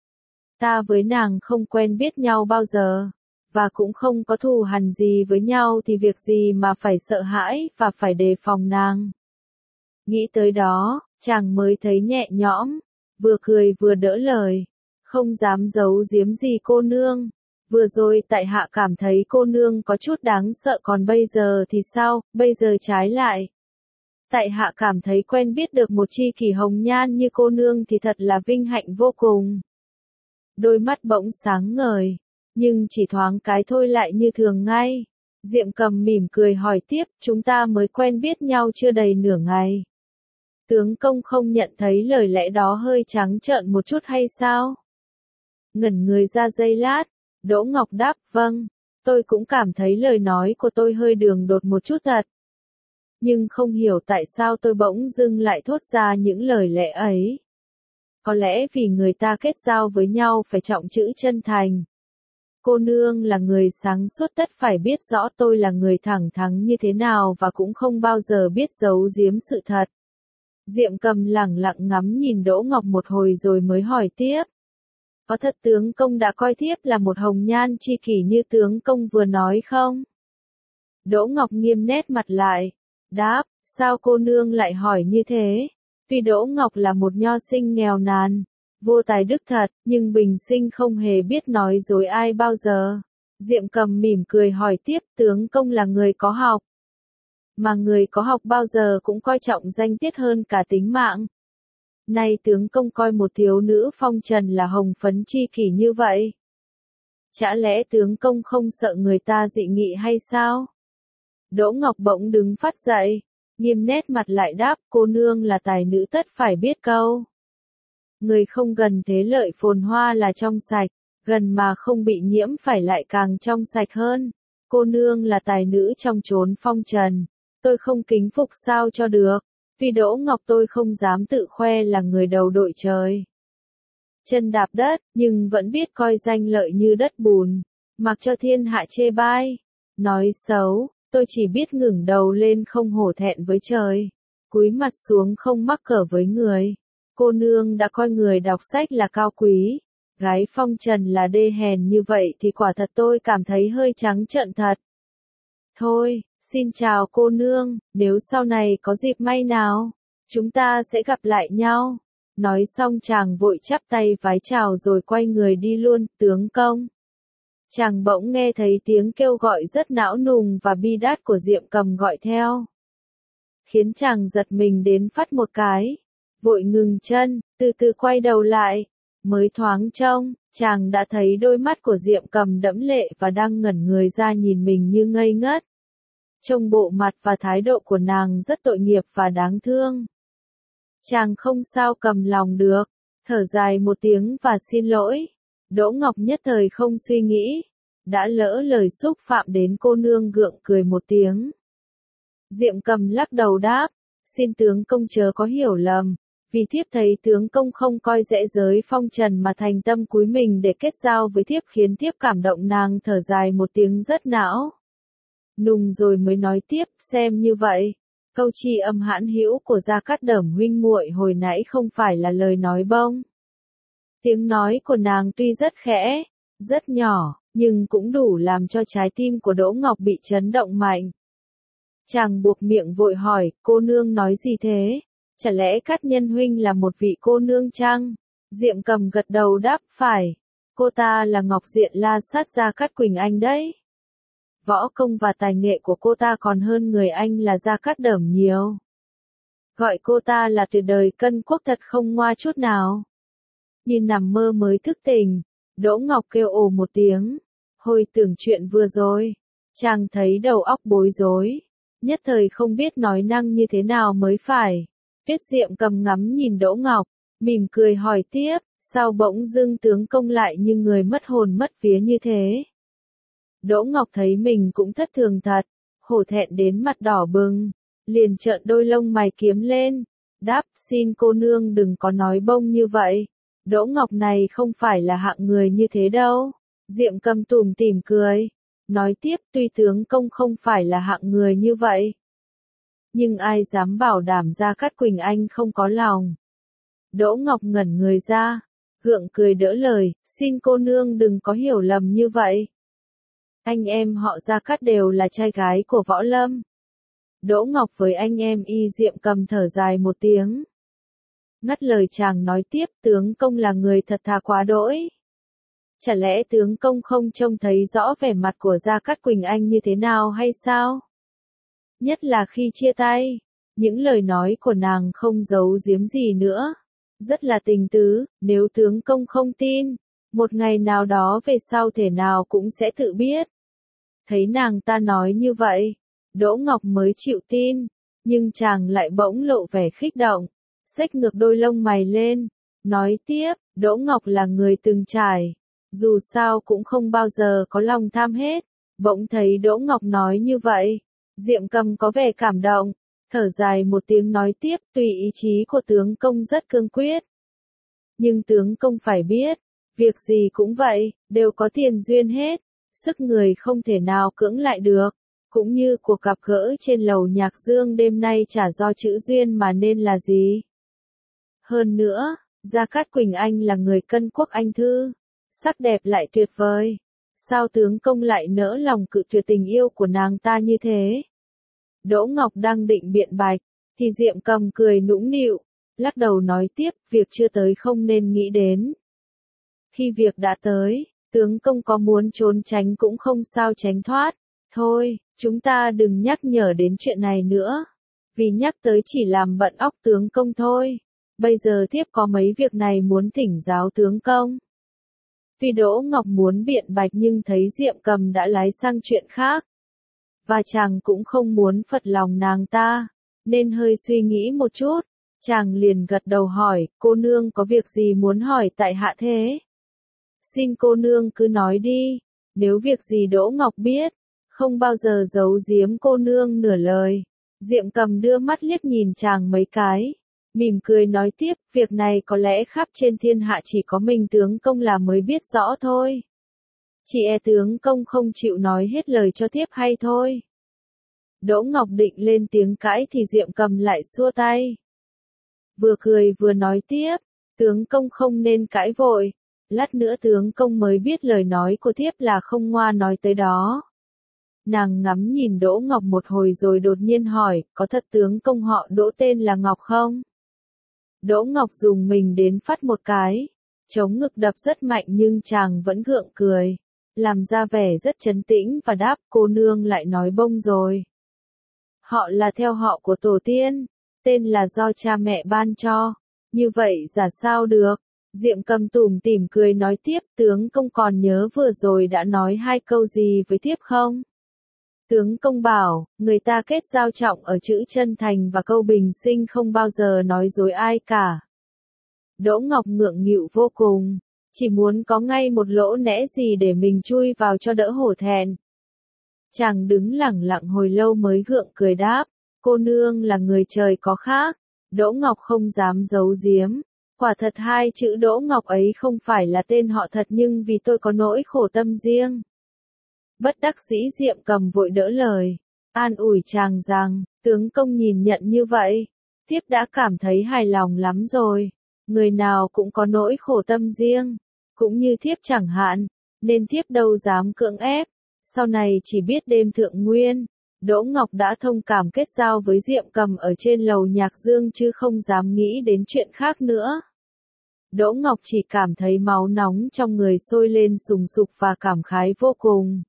Ta với nàng không quen biết nhau bao giờ, và cũng không có thù hằn gì với nhau thì việc gì mà phải sợ hãi và phải đề phòng nàng. Nghĩ tới đó, chàng mới thấy nhẹ nhõm, vừa cười vừa đỡ lời. Không dám giấu giếm gì cô nương. Vừa rồi tại hạ cảm thấy cô nương có chút đáng sợ, còn bây giờ thì sao, bây giờ trái lại. Tại hạ cảm thấy quen biết được một tri kỷ hồng nhan như cô nương thì thật là vinh hạnh vô cùng. Đôi mắt bỗng sáng ngời, nhưng chỉ thoáng cái thôi lại như thường ngay. Diệm Cầm mỉm cười hỏi tiếp, chúng ta mới quen biết nhau chưa đầy nửa ngày. Tướng công không nhận thấy lời lẽ đó hơi trắng trợn một chút hay sao? Ngẩn người ra giây lát, Đỗ Ngọc đáp, vâng, tôi cũng cảm thấy lời nói của tôi hơi đường đột một chút thật. Nhưng không hiểu tại sao tôi bỗng dưng lại thốt ra những lời lẽ ấy. Có lẽ vì người ta kết giao với nhau phải trọng chữ chân thành. Cô nương là người sáng suốt tất phải biết rõ tôi là người thẳng thắn như thế nào và cũng không bao giờ biết giấu giếm sự thật. Diệm Cầm lẳng lặng ngắm nhìn Đỗ Ngọc một hồi rồi mới hỏi tiếp. Có thật tướng công đã coi thiếp là một hồng nhan tri kỷ như tướng công vừa nói không? Đỗ Ngọc nghiêm nét mặt lại, đáp, sao cô nương lại hỏi như thế? Tuy Đỗ Ngọc là một nho sinh nghèo nàn, vô tài đức thật, nhưng bình sinh không hề biết nói dối ai bao giờ. Diệm Cầm mỉm cười hỏi tiếp, tướng công là người có học. Mà người có học bao giờ cũng coi trọng danh tiết hơn cả tính mạng. Nay tướng công coi một thiếu nữ phong trần là hồng phấn tri kỷ như vậy. Chả lẽ tướng công không sợ người ta dị nghị hay sao? Đỗ Ngọc bỗng đứng phát dậy, nghiêm nét mặt lại đáp, cô nương là tài nữ tất phải biết câu. Người không gần thế lợi phồn hoa là trong sạch, gần mà không bị nhiễm phải lại càng trong sạch hơn. Cô nương là tài nữ trong chốn phong trần, tôi không kính phục sao cho được. Tuy Đỗ Ngọc tôi không dám tự khoe là người đầu đội trời. Chân đạp đất, nhưng vẫn biết coi danh lợi như đất bùn, mặc cho thiên hạ chê bai. Nói xấu, tôi chỉ biết ngẩng đầu lên không hổ thẹn với trời, cúi mặt xuống không mắc cỡ với người. Cô nương đã coi người đọc sách là cao quý, gái phong trần là đê hèn như vậy thì quả thật tôi cảm thấy hơi trắng trợn thật. Thôi, xin chào cô nương, nếu sau này có dịp may nào, chúng ta sẽ gặp lại nhau. Nói xong chàng vội chắp tay vái chào rồi quay người đi luôn, tướng công. Chàng bỗng nghe thấy tiếng kêu gọi rất não nùng và bi đát của Diệm Cầm gọi theo. Khiến chàng giật mình đến phắt một cái, vội ngừng chân, từ từ quay đầu lại. Mới thoáng trông, chàng đã thấy đôi mắt của Diệm Cầm đẫm lệ và đang ngẩn người ra nhìn mình như ngây ngất. Trông bộ mặt và thái độ của nàng rất tội nghiệp và đáng thương. Chàng không sao cầm lòng được, thở dài một tiếng và xin lỗi. Đỗ Ngọc nhất thời không suy nghĩ, đã lỡ lời xúc phạm đến cô nương gượng cười một tiếng. Diệm Cầm lắc đầu đáp, xin tướng công chớ có hiểu lầm, vì thiếp thấy tướng công không coi rẽ giới phong trần mà thành tâm cúi mình để kết giao với thiếp khiến thiếp cảm động. Nàng thở dài một tiếng rất não nùng rồi mới nói tiếp, xem như vậy, câu tri âm hãn hữu của Gia Cát Đởm huynh muội hồi nãy không phải là lời nói bông. Tiếng nói của nàng tuy rất khẽ, rất nhỏ, nhưng cũng đủ làm cho trái tim của Đỗ Ngọc bị chấn động mạnh. Chàng buộc miệng vội hỏi, cô nương nói gì thế? Chả lẽ Cát Nhân huynh là một vị cô nương chăng? Diệm Cầm gật đầu đáp, phải. Cô ta là Ngọc Diện La Sát Gia Cát Quỳnh Anh đấy. Võ công và tài nghệ của cô ta còn hơn người anh là Gia Cát Đởm nhiều. Gọi cô ta là tuyệt đời cân quốc thật không ngoa chút nào. Như nằm mơ mới thức tỉnh, Đỗ Ngọc kêu ồ một tiếng. Hồi tưởng chuyện vừa rồi, chàng thấy đầu óc bối rối, nhất thời không biết nói năng như thế nào mới phải. Tuyết Diệm Cầm ngắm nhìn Đỗ Ngọc, mỉm cười hỏi tiếp, sao bỗng dưng tướng công lại như người mất hồn mất vía như thế? Đỗ Ngọc thấy mình cũng thất thường thật, hổ thẹn đến mặt đỏ bừng, liền trợn đôi lông mày kiếm lên, đáp, xin cô nương đừng có nói bông như vậy, Đỗ Ngọc này không phải là hạng người như thế đâu. Diệm Cầm tủm tỉm cười, nói tiếp, tuy tướng công không phải là hạng người như vậy, nhưng ai dám bảo đảm Gia Cát Quỳnh Anh không có lòng. Đỗ Ngọc ngẩn người ra, gượng cười đỡ lời, xin cô nương đừng có hiểu lầm như vậy. Anh em họ Gia Cát đều là trai gái của Võ Lâm. Đỗ Ngọc với anh em y Diệm Cầm thở dài một tiếng. Ngắt lời chàng nói tiếp, tướng công là người thật thà quá đỗi. Chả lẽ tướng công không trông thấy rõ vẻ mặt của Gia Cát Quỳnh Anh như thế nào hay sao? Nhất là khi chia tay, những lời nói của nàng không giấu giếm gì nữa. Rất là tình tứ, nếu tướng công không tin, một ngày nào đó về sau thể nào cũng sẽ tự biết. Thấy nàng ta nói như vậy, Đỗ Ngọc mới chịu tin, nhưng chàng lại bỗng lộ vẻ khích động, xếch ngược đôi lông mày lên, nói tiếp, Đỗ Ngọc là người từng trải, dù sao cũng không bao giờ có lòng tham hết. Bỗng thấy Đỗ Ngọc nói như vậy, Diệm Cầm có vẻ cảm động, thở dài một tiếng nói tiếp, tùy ý chí của tướng công rất cương quyết. Nhưng tướng công phải biết, việc gì cũng vậy, đều có tiền duyên hết, sức người không thể nào cưỡng lại được, cũng như cuộc gặp gỡ trên lầu nhạc dương đêm nay chả do chữ duyên mà nên là gì. Hơn nữa, Gia Cát Quỳnh Anh là người cân quốc anh thư, sắc đẹp lại tuyệt vời, sao tướng công lại nỡ lòng cự tuyệt tình yêu của nàng ta như thế? Đỗ Ngọc đang định biện bạch, thì Diệm Cầm cười nũng nịu, lắc đầu nói tiếp, việc chưa tới không nên nghĩ đến. Khi việc đã tới, tướng công có muốn trốn tránh cũng không sao tránh thoát. Thôi, chúng ta đừng nhắc nhở đến chuyện này nữa. Vì nhắc tới chỉ làm bận óc tướng công thôi. Bây giờ thiếp có mấy việc này muốn thỉnh giáo tướng công. Tuy Đỗ Ngọc muốn biện bạch nhưng thấy Diệm Cầm đã lái sang chuyện khác. Và chàng cũng không muốn phật lòng nàng ta, nên hơi suy nghĩ một chút. Chàng liền gật đầu hỏi, cô nương có việc gì muốn hỏi tại hạ thế? Xin cô nương cứ nói đi, nếu việc gì Đỗ Ngọc biết, không bao giờ giấu giếm cô nương nửa lời. Diệm Cầm đưa mắt liếc nhìn chàng mấy cái, mỉm cười nói tiếp, việc này có lẽ khắp trên thiên hạ chỉ có mình tướng công là mới biết rõ thôi. Chỉ e tướng công không chịu nói hết lời cho thiếp hay thôi. Đỗ Ngọc định lên tiếng cãi thì Diệm Cầm lại xua tay. Vừa cười vừa nói tiếp, tướng công không nên cãi vội, lát nữa tướng công mới biết lời nói của thiếp là không ngoa nói tới đó. Nàng ngắm nhìn Đỗ Ngọc một hồi rồi đột nhiên hỏi, có thật tướng công họ Đỗ tên là Ngọc không? Đỗ Ngọc dùng mình đến phát một cái, chống ngực đập rất mạnh nhưng chàng vẫn gượng cười, làm ra vẻ rất trấn tĩnh và đáp, cô nương lại nói bông rồi. Họ là theo họ của tổ tiên, tên là do cha mẹ ban cho, như vậy giả sao được? Diệm Cầm tủm tỉm cười nói tiếp, tướng công còn nhớ vừa rồi đã nói hai câu gì với thiếp không? Tướng công bảo, người ta kết giao trọng ở chữ chân thành và câu bình sinh không bao giờ nói dối ai cả. Đỗ Ngọc ngượng nghịu vô cùng, chỉ muốn có ngay một lỗ nẽ gì để mình chui vào cho đỡ hổ thẹn. Chàng đứng lẳng lặng hồi lâu mới gượng cười đáp, cô nương là người trời có khác. Đỗ Ngọc không dám giấu giếm, quả thật hai chữ Đỗ Ngọc ấy không phải là tên họ thật nhưng vì tôi có nỗi khổ tâm riêng. Bất đắc dĩ Diệm Cầm vội đỡ lời, an ủi chàng rằng, tướng công nhìn nhận như vậy, thiếp đã cảm thấy hài lòng lắm rồi, người nào cũng có nỗi khổ tâm riêng, cũng như thiếp chẳng hạn, nên thiếp đâu dám cưỡng ép, sau này chỉ biết đêm thượng nguyên. Đỗ Ngọc đã thông cảm kết giao với Diệm Cầm ở trên lầu nhạc dương chứ không dám nghĩ đến chuyện khác nữa. Đỗ Ngọc chỉ cảm thấy máu nóng trong người sôi lên sùng sục và cảm khái vô cùng.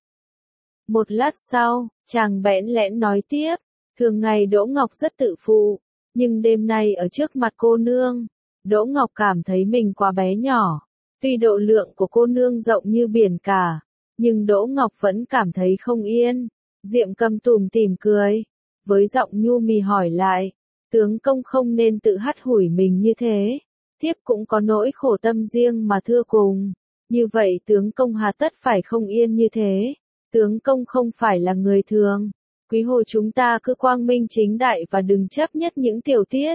Một lát sau, chàng bẽn lẽn nói tiếp, thường ngày Đỗ Ngọc rất tự phụ, nhưng đêm nay ở trước mặt cô nương, Đỗ Ngọc cảm thấy mình quá bé nhỏ. Tuy độ lượng của cô nương rộng như biển cả, nhưng Đỗ Ngọc vẫn cảm thấy không yên. Diệm Cầm tủm tỉm cười, với giọng nhu mì hỏi lại, tướng công không nên tự hắt hủi mình như thế, thiếp cũng có nỗi khổ tâm riêng mà thưa cùng, như vậy tướng công hà tất phải không yên như thế, tướng công không phải là người thường, quý hồ chúng ta cứ quang minh chính đại và đừng chấp nhất những tiểu tiết,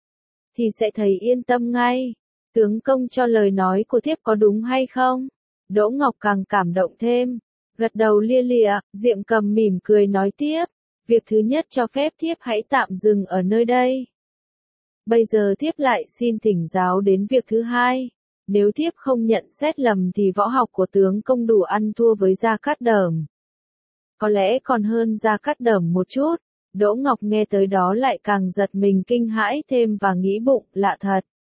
thì sẽ thấy yên tâm ngay, tướng công cho lời nói của thiếp có đúng hay không? Đỗ Ngọc càng cảm động thêm. Gật đầu lia lịa, Diệm Cầm mỉm cười nói tiếp, việc thứ nhất cho phép thiếp hãy tạm dừng ở nơi đây. Bây giờ thiếp lại xin thỉnh giáo đến việc thứ hai, nếu thiếp không nhận xét lầm thì võ học của tướng công đủ ăn thua với Gia Cát Đờm. Có lẽ còn hơn Gia Cát Đờm một chút, Đỗ Ngọc nghe tới đó lại càng giật mình kinh hãi thêm và nghĩ bụng, lạ thật.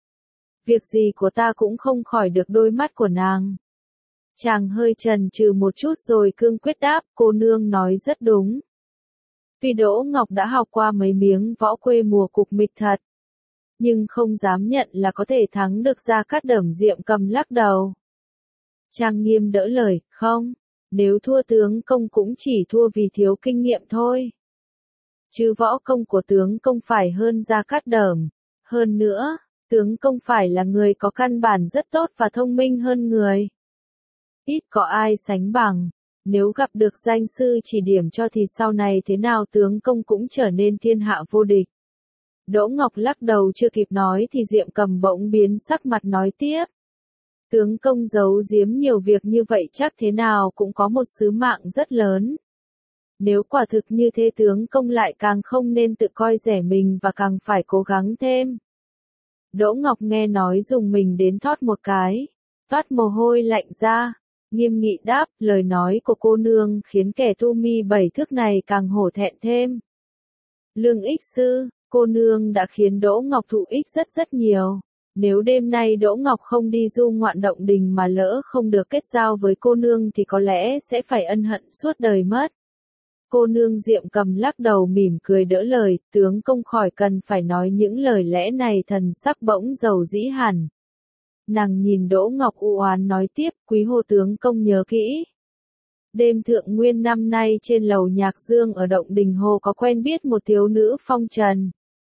Việc gì của ta cũng không khỏi được đôi mắt của nàng. Chàng hơi chần chừ một chút rồi cương quyết đáp, cô nương nói rất đúng. Tuy Đỗ Ngọc đã học qua mấy miếng võ quê mùa cục mịch thật, nhưng không dám nhận là có thể thắng được Gia Cát Đẩm. Diệm Cầm lắc đầu. Trang Nghiêm đỡ lời, không, nếu thua tướng công cũng chỉ thua vì thiếu kinh nghiệm thôi. Chứ võ công của tướng công phải hơn Gia Cát Đẩm. Hơn nữa, tướng công phải là người có căn bản rất tốt và thông minh hơn người. Ít có ai sánh bằng. Nếu gặp được danh sư chỉ điểm cho thì sau này thế nào tướng công cũng trở nên thiên hạ vô địch. Đỗ Ngọc lắc đầu chưa kịp nói thì Diệm Cầm bỗng biến sắc mặt nói tiếp. Tướng công giấu giếm nhiều việc như vậy chắc thế nào cũng có một sứ mạng rất lớn. Nếu quả thực như thế tướng công lại càng không nên tự coi rẻ mình và càng phải cố gắng thêm. Đỗ Ngọc nghe nói dùng mình đến thót một cái, toát mồ hôi lạnh ra, nghiêm nghị đáp, lời nói của cô nương khiến kẻ tu mi 7 thước này càng hổ thẹn thêm. Lương ích sư, cô nương đã khiến Đỗ Ngọc thụ ích rất nhiều. Nếu đêm nay Đỗ Ngọc không đi du ngoạn động đình mà lỡ không được kết giao với cô nương thì có lẽ sẽ phải ân hận suốt đời mất. Cô nương Diệm Cầm lắc đầu mỉm cười đỡ lời, tướng công khỏi cần phải nói những lời lẽ này. Thần sắc bỗng dầu dĩ hẳn. Nàng nhìn Đỗ Ngọc u oán nói tiếp, quý hồ tướng công nhớ kỹ. Đêm thượng nguyên năm nay trên lầu Nhạc Dương ở động đình hồ có quen biết một thiếu nữ phong trần.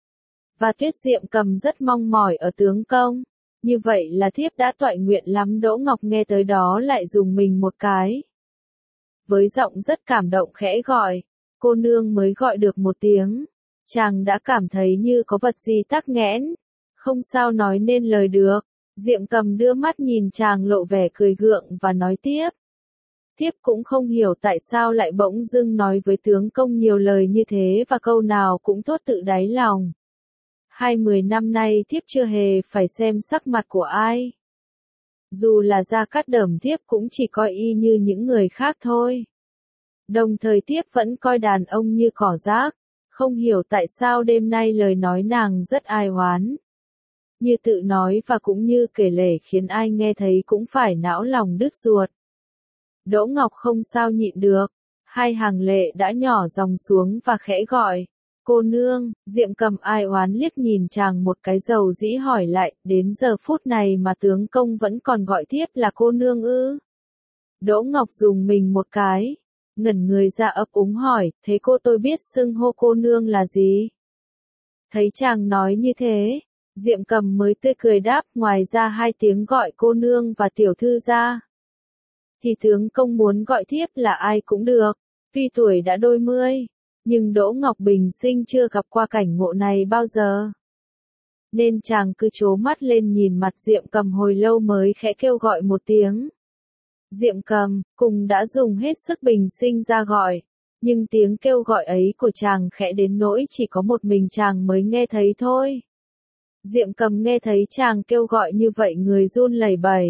Và Tuyết Diệm Cầm rất mong mỏi ở tướng công. Như vậy là thiếp đã toại nguyện lắm. Đỗ Ngọc nghe tới đó lại dùng mình một cái. Với giọng rất cảm động khẽ gọi, cô nương mới gọi được một tiếng. Chàng đã cảm thấy như có vật gì tắc nghẽn. Không sao nói nên lời được. Diệm Cầm đưa mắt nhìn chàng lộ vẻ cười gượng và nói tiếp. Thiếp cũng không hiểu tại sao lại bỗng dưng nói với tướng công nhiều lời như thế và câu nào cũng thốt tự đáy lòng. 20 năm nay thiếp chưa hề phải xem sắc mặt của ai. Dù là Gia Cát Đẩm thiếp cũng chỉ coi y như những người khác thôi. Đồng thời thiếp vẫn coi đàn ông như cỏ rác. Không hiểu tại sao đêm nay lời nói nàng rất ai oán. Như tự nói và cũng như kể lể khiến ai nghe thấy cũng phải não lòng đứt ruột. Đỗ Ngọc không sao nhịn được. Hai hàng lệ đã nhỏ dòng xuống và khẽ gọi. Cô nương, Diệm Cầm ai oán liếc nhìn chàng một cái dầu dĩ hỏi lại, đến giờ phút này mà tướng công vẫn còn gọi thiếp là cô nương ư? Đỗ Ngọc dùng mình một cái, ngẩn người ra ấp úng hỏi, thế cô tôi biết xưng hô cô nương là gì? Thấy chàng nói như thế, Diệm Cầm mới tươi cười đáp, ngoài ra hai tiếng gọi cô nương và tiểu thư ra. Thì tướng công muốn gọi thiếp là ai cũng được, tuy tuổi đã đôi mươi. Nhưng Đỗ Ngọc bình sinh chưa gặp qua cảnh ngộ này bao giờ. Nên chàng cứ trố mắt lên nhìn mặt Diệm Cầm hồi lâu mới khẽ kêu gọi một tiếng. Diệm Cầm, cùng đã dùng hết sức bình sinh ra gọi. Nhưng tiếng kêu gọi ấy của chàng khẽ đến nỗi chỉ có một mình chàng mới nghe thấy thôi. Diệm Cầm nghe thấy chàng kêu gọi như vậy người run lẩy bẩy.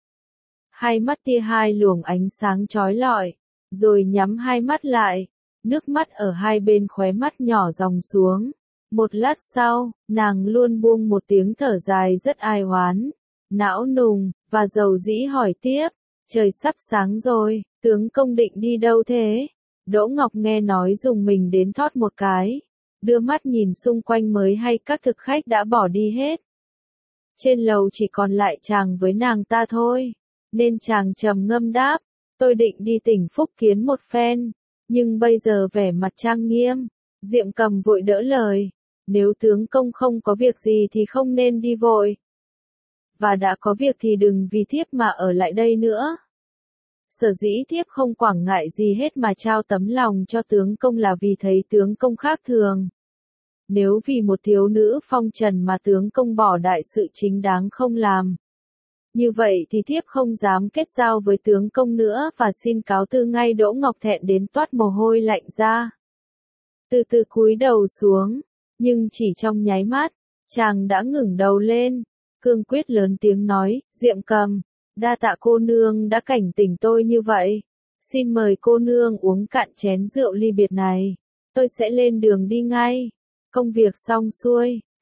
Hai mắt tia hai luồng ánh sáng chói lọi, rồi nhắm hai mắt lại. Nước mắt ở hai bên khóe mắt nhỏ dòng xuống. Một lát sau, nàng luôn buông một tiếng thở dài rất ai oán, não nùng, và dầu dĩ hỏi tiếp. Trời sắp sáng rồi, tướng công định đi đâu thế? Đỗ Ngọc nghe nói dùng mình đến thót một cái. Đưa mắt nhìn xung quanh mới hay các thực khách đã bỏ đi hết. Trên lầu chỉ còn lại chàng với nàng ta thôi. Nên chàng trầm ngâm đáp. Tôi định đi tỉnh Phúc Kiến một phen. Nhưng bây giờ vẻ mặt trang nghiêm, Diệm Cầm vội đỡ lời. Nếu tướng công không có việc gì thì không nên đi vội. Và đã có việc thì đừng vì thiếp mà ở lại đây nữa. Sở dĩ thiếp không quảng ngại gì hết mà trao tấm lòng cho tướng công là vì thấy tướng công khác thường. Nếu vì một thiếu nữ phong trần mà tướng công bỏ đại sự chính đáng không làm. Như vậy thì thiếp không dám kết giao với tướng công nữa và xin cáo từ ngay. Đỗ Ngọc thẹn đến toát mồ hôi lạnh ra. Từ từ cúi đầu xuống, nhưng chỉ trong nháy mắt, chàng đã ngẩng đầu lên, cương quyết lớn tiếng nói, Diệm Cầm, đa tạ cô nương đã cảnh tỉnh tôi như vậy. Xin mời cô nương uống cạn chén rượu ly biệt này, tôi sẽ lên đường đi ngay. Công việc xong xuôi,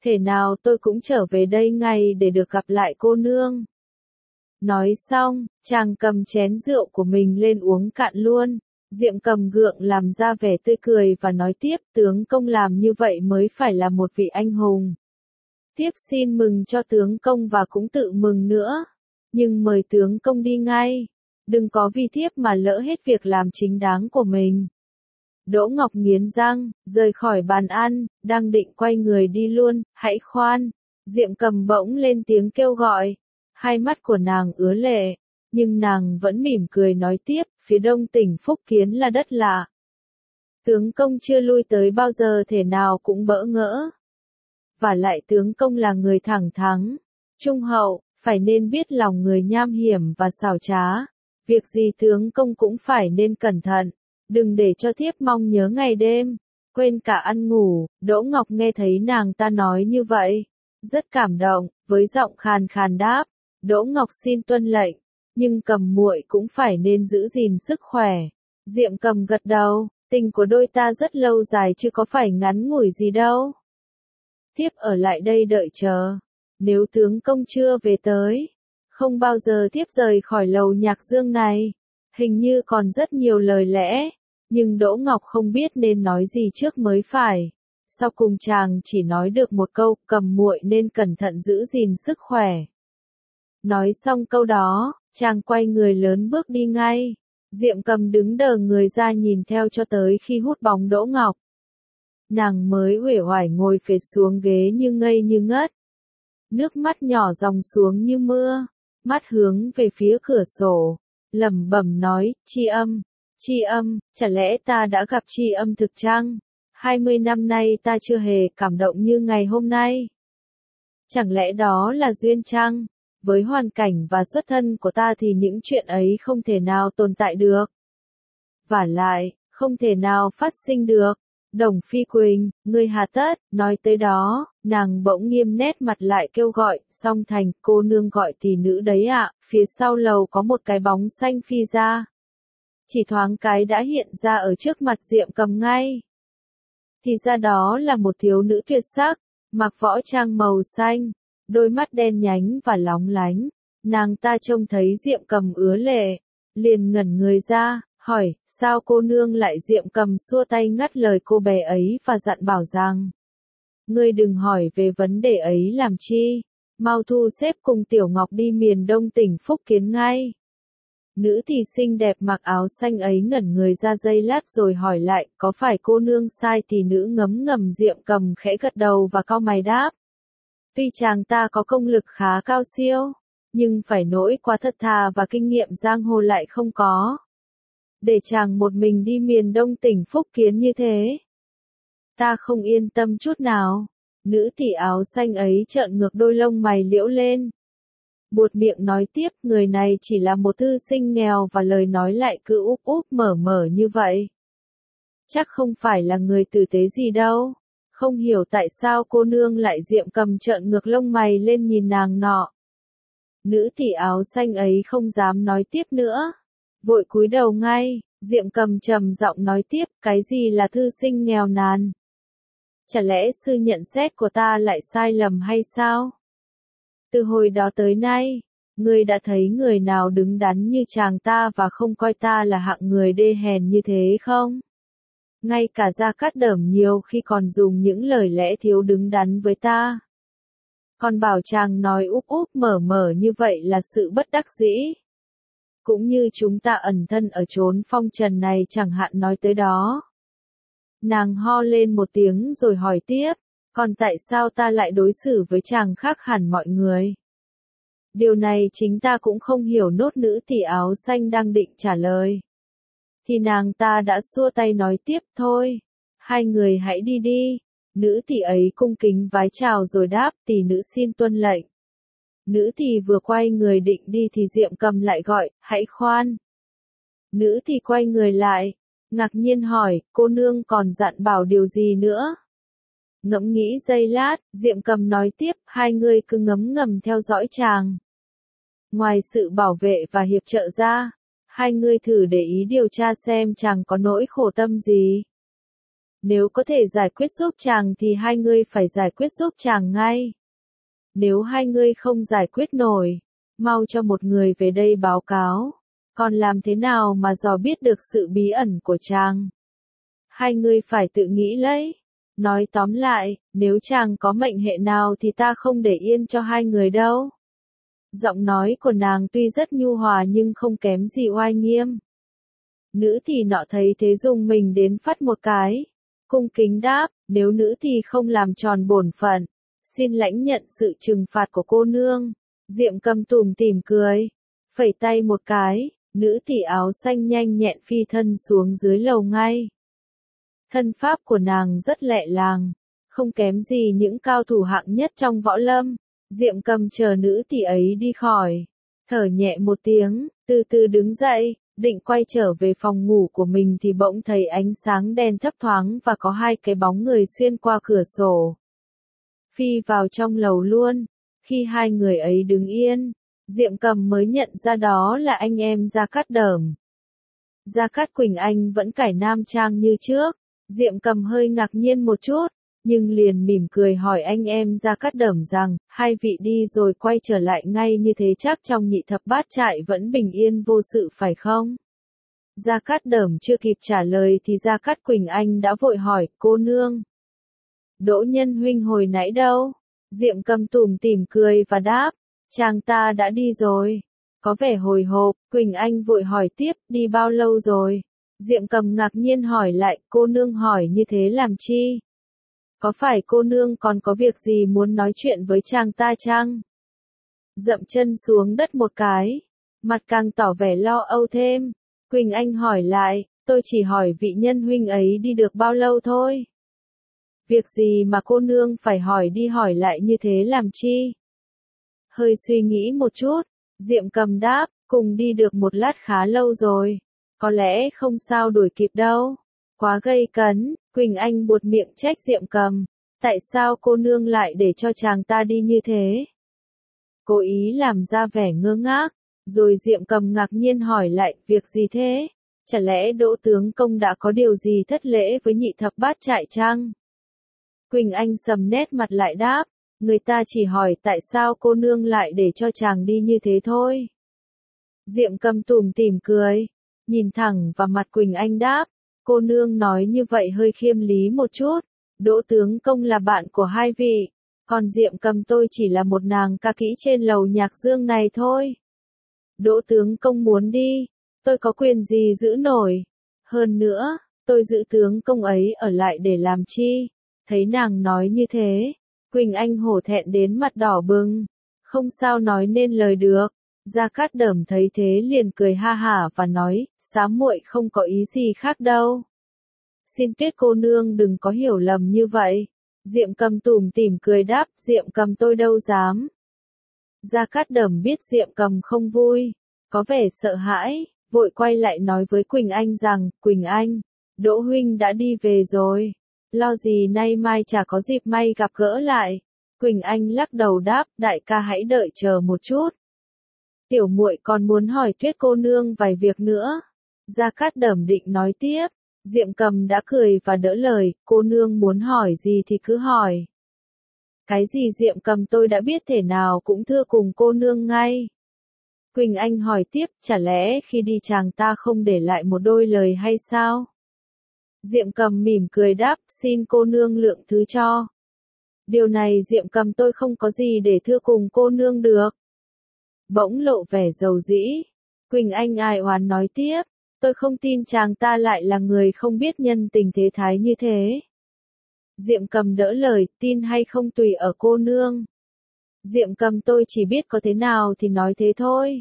Thể nào tôi cũng trở về đây ngay để được gặp lại cô nương. Nói xong, chàng cầm chén rượu của mình lên uống cạn luôn. Diệm Cầm gượng làm ra vẻ tươi cười và nói tiếp, tướng công làm như vậy mới phải là một vị anh hùng. Tiếp xin mừng cho tướng công và cũng tự mừng nữa. Nhưng mời tướng công đi ngay. Đừng có vì thiếp mà lỡ hết việc làm chính đáng của mình. Đỗ Ngọc nghiến răng, rời khỏi bàn ăn, đang định quay người đi luôn, hãy khoan. Diệm Cầm bỗng lên tiếng kêu gọi. Hai mắt của nàng ứa lệ, nhưng nàng vẫn mỉm cười nói tiếp, phía đông tỉnh Phúc Kiến là đất lạ. Tướng công chưa lui tới bao giờ thể nào cũng bỡ ngỡ. Và lại tướng công là người thẳng thắn, trung hậu, phải nên biết lòng người nham hiểm và xảo trá. Việc gì tướng công cũng phải nên cẩn thận, đừng để cho thiếp mong nhớ ngày đêm, quên cả ăn ngủ. Đỗ Ngọc nghe thấy nàng ta nói như vậy, rất cảm động, với giọng khàn khàn đáp, Đỗ Ngọc xin tuân lệnh, nhưng Cầm muội cũng phải nên giữ gìn sức khỏe. Diệm Cầm gật đầu, tình của đôi ta rất lâu dài chứ có phải ngắn ngủi gì đâu. Thiếp ở lại đây đợi chờ, nếu tướng công chưa về tới, không bao giờ thiếp rời khỏi lầu Nhạc Dương này. Hình như còn rất nhiều lời lẽ, nhưng Đỗ Ngọc không biết nên nói gì trước mới phải. Sau cùng chàng chỉ nói được một câu, Cầm muội nên cẩn thận giữ gìn sức khỏe. Nói xong câu đó, chàng quay người lớn bước đi ngay. Diệm Cầm đứng đờ người ra nhìn theo cho tới khi hút bóng Đỗ Ngọc. Nàng mới uể oải ngồi phệt xuống ghế như ngây như ngất. Nước mắt nhỏ dòng xuống như mưa, mắt hướng về phía cửa sổ, lẩm bẩm nói, tri âm, chả lẽ ta đã gặp tri âm thực chăng? 20 năm nay ta chưa hề cảm động như ngày hôm nay. Chẳng lẽ đó là duyên chăng? Với hoàn cảnh và xuất thân của ta thì những chuyện ấy không thể nào tồn tại được. Vả lại, không thể nào phát sinh được. Đồng Phi Quỳnh, ngươi hà tất, nói tới đó, nàng bỗng nghiêm nét mặt lại kêu gọi, Song Thành, cô nương gọi tỷ nữ đấy ạ. Phía sau lầu có một cái bóng xanh phi ra. Chỉ thoáng cái đã hiện ra ở trước mặt Diệm Cầm ngay. Thì ra đó là một thiếu nữ tuyệt sắc, mặc võ trang màu xanh, đôi mắt đen nhánh và lóng lánh. Nàng ta trông thấy Diệm Cầm ứa lệ, liền ngẩn người ra, hỏi, sao cô nương lại? Diệm Cầm xua tay ngắt lời cô bé ấy và dặn bảo rằng, ngươi đừng hỏi về vấn đề ấy làm chi, mau thu xếp cùng Tiểu Ngọc đi miền đông tỉnh Phúc Kiến ngay. Nữ thì xinh đẹp mặc áo xanh ấy ngẩn người ra giây lát rồi hỏi lại, có phải cô nương sai? Thì nữ ngấm ngầm. Diệm Cầm khẽ gật đầu và cau mày đáp, tuy chàng ta có công lực khá cao siêu, nhưng phải nỗi quá thật thà và kinh nghiệm giang hồ lại không có. Để chàng một mình đi miền đông tỉnh Phúc Kiến như thế, ta không yên tâm chút nào. Nữ tỷ áo xanh ấy trợn ngược đôi lông mày liễu lên, buột miệng nói tiếp, người này chỉ là một thư sinh nghèo và lời nói lại cứ úp úp mở mở như vậy. Chắc không phải là người tử tế gì đâu. Không hiểu tại sao cô nương lại? Diệm Cầm trợn ngược lông mày lên nhìn nàng nọ. Nữ tỷ áo xanh ấy không dám nói tiếp nữa, vội cúi đầu ngay. Diệm Cầm trầm giọng nói tiếp, cái gì là thư sinh nghèo nàn? Chả lẽ sư nhận xét của ta lại sai lầm hay sao? Từ hồi đó tới nay, ngươi đã thấy người nào đứng đắn như chàng ta và không coi ta là hạng người đê hèn như thế không? Ngay cả Gia Cát Đởm nhiều khi còn dùng những lời lẽ thiếu đứng đắn với ta. Còn bảo chàng nói úp úp mở mở như vậy là sự bất đắc dĩ. Cũng như chúng ta ẩn thân ở chốn phong trần này chẳng hạn nói tới đó. Nàng ho lên một tiếng rồi hỏi tiếp, còn tại sao ta lại đối xử với chàng khác hẳn mọi người? Điều này chính ta cũng không hiểu nốt. Nữ tỷ áo xanh đang định trả lời, thì nàng ta đã xua tay nói tiếp, thôi, hai người hãy đi đi. Nữ tỷ ấy cung kính vái chào rồi đáp, tỷ nữ xin tuân lệnh. Nữ tỷ vừa quay người định đi thì Diệm Cầm lại gọi, hãy khoan. Nữ tỷ quay người lại, ngạc nhiên hỏi, cô nương còn dặn bảo điều gì nữa? Ngẫm nghĩ giây lát, Diệm Cầm nói tiếp, hai người cứ ngấm ngầm theo dõi chàng. Ngoài sự bảo vệ và hiệp trợ ra, hai người thử để ý điều tra xem chàng có nỗi khổ tâm gì. Nếu có thể giải quyết giúp chàng thì hai người phải giải quyết giúp chàng ngay. Nếu hai người không giải quyết nổi, mau cho một người về đây báo cáo. Còn làm thế nào mà dò biết được sự bí ẩn của chàng? Hai người phải tự nghĩ lấy. Nói tóm lại, nếu chàng có mệnh hệ nào thì ta không để yên cho hai người đâu. Giọng nói của nàng tuy rất nhu hòa nhưng không kém gì oai nghiêm. Nữ thì nọ thấy thế dùng mình đến phắt một cái. Cung kính đáp, nếu nữ thì không làm tròn bổn phận, xin lãnh nhận sự trừng phạt của cô nương. Diệm Cầm tủm tỉm cười, phẩy tay một cái, nữ thì áo xanh nhanh nhẹn phi thân xuống dưới lầu ngay. Thân pháp của nàng rất lẹ làng, không kém gì những cao thủ hạng nhất trong võ lâm. Diệm Cầm chờ nữ tỷ ấy đi khỏi, thở nhẹ một tiếng, từ từ đứng dậy, định quay trở về phòng ngủ của mình thì bỗng thấy ánh sáng đen thấp thoáng và có hai cái bóng người xuyên qua cửa sổ. Phi vào trong lầu luôn. Khi hai người ấy đứng yên, Diệm Cầm mới nhận ra đó là anh em Gia Cát Đởm. Gia Cát Quỳnh Anh vẫn cải nam trang như trước. Diệm Cầm hơi ngạc nhiên một chút, nhưng liền mỉm cười hỏi anh em Gia Cát Đởm rằng, hai vị đi rồi quay trở lại ngay như thế chắc trong Nhị Thập Bát Trại vẫn bình yên vô sự phải không? Gia Cát Đởm chưa kịp trả lời thì Gia Cát Quỳnh Anh đã vội hỏi, cô nương. Đỗ Nhân huynh hồi nãy đâu? Diệm Cầm tủm tỉm cười và đáp, chàng ta đã đi rồi. Có vẻ hồi hộp, Quỳnh Anh vội hỏi tiếp, đi bao lâu rồi? Diệm Cầm ngạc nhiên hỏi lại, cô nương hỏi như thế làm chi? Có phải cô nương còn có việc gì muốn nói chuyện với chàng ta chăng? Dậm chân xuống đất một cái, mặt càng tỏ vẻ lo âu thêm. Quỳnh Anh hỏi lại, tôi chỉ hỏi vị nhân huynh ấy đi được bao lâu thôi. Việc gì mà cô nương phải hỏi đi hỏi lại như thế làm chi? Hơi suy nghĩ một chút, Diệm Cầm đáp, cùng đi được một lát khá lâu rồi. Có lẽ không sao đuổi kịp đâu. Quá gây cấn, Quỳnh Anh buột miệng trách Diệm Cầm. Tại sao cô nương lại để cho chàng ta đi như thế? Cố ý làm ra vẻ ngơ ngác. Rồi Diệm Cầm ngạc nhiên hỏi lại, việc gì thế? Chả lẽ Đỗ tướng công đã có điều gì thất lễ với Nhị Thập Bát Trại chăng? Quỳnh Anh sầm nét mặt lại đáp, người ta chỉ hỏi tại sao cô nương lại để cho chàng đi như thế thôi. Diệm Cầm tủm tỉm cười, nhìn thẳng vào mặt Quỳnh Anh đáp, cô nương nói như vậy hơi khiêm lý một chút. Đỗ tướng công là bạn của hai vị, còn Diệm Cầm tôi chỉ là một nàng ca kỹ trên lầu nhạc dương này thôi. Đỗ tướng công muốn đi, tôi có quyền gì giữ nổi. Hơn nữa, tôi giữ tướng công ấy ở lại để làm chi? Thấy nàng nói như thế, Quỳnh Anh hổ thẹn đến mặt đỏ bừng, không sao nói nên lời được. Gia Cát Đởm thấy thế liền cười ha hả và nói, xám muội không có ý gì khác đâu. Xin tuyết cô nương đừng có hiểu lầm như vậy. Diệm Cầm tủm tỉm cười đáp, Diệm Cầm tôi đâu dám. Gia Cát Đởm biết Diệm Cầm không vui, có vẻ sợ hãi, vội quay lại nói với Quỳnh Anh rằng, Quỳnh Anh, Đỗ huynh đã đi về rồi. Lo gì nay mai chả có dịp may gặp gỡ lại. Quỳnh Anh lắc đầu đáp, đại ca hãy đợi chờ một chút. Tiểu muội còn muốn hỏi Tuyết cô nương vài việc nữa. Gia Cát Đởm định nói tiếp, Diệm Cầm đã cười và đỡ lời, cô nương muốn hỏi gì thì cứ hỏi. Cái gì Diệm Cầm tôi đã biết thể nào cũng thưa cùng cô nương ngay. Quỳnh Anh hỏi tiếp, chả lẽ khi đi chàng ta không để lại một đôi lời hay sao? Diệm Cầm mỉm cười đáp, xin cô nương lượng thứ cho. Điều này Diệm Cầm tôi không có gì để thưa cùng cô nương được. Bỗng lộ vẻ dầu dĩ. Quỳnh Anh ai oán nói tiếp, tôi không tin chàng ta lại là người không biết nhân tình thế thái như thế. Diệm Cầm đỡ lời, tin hay không tùy ở cô nương. Diệm Cầm tôi chỉ biết có thế nào thì nói thế thôi.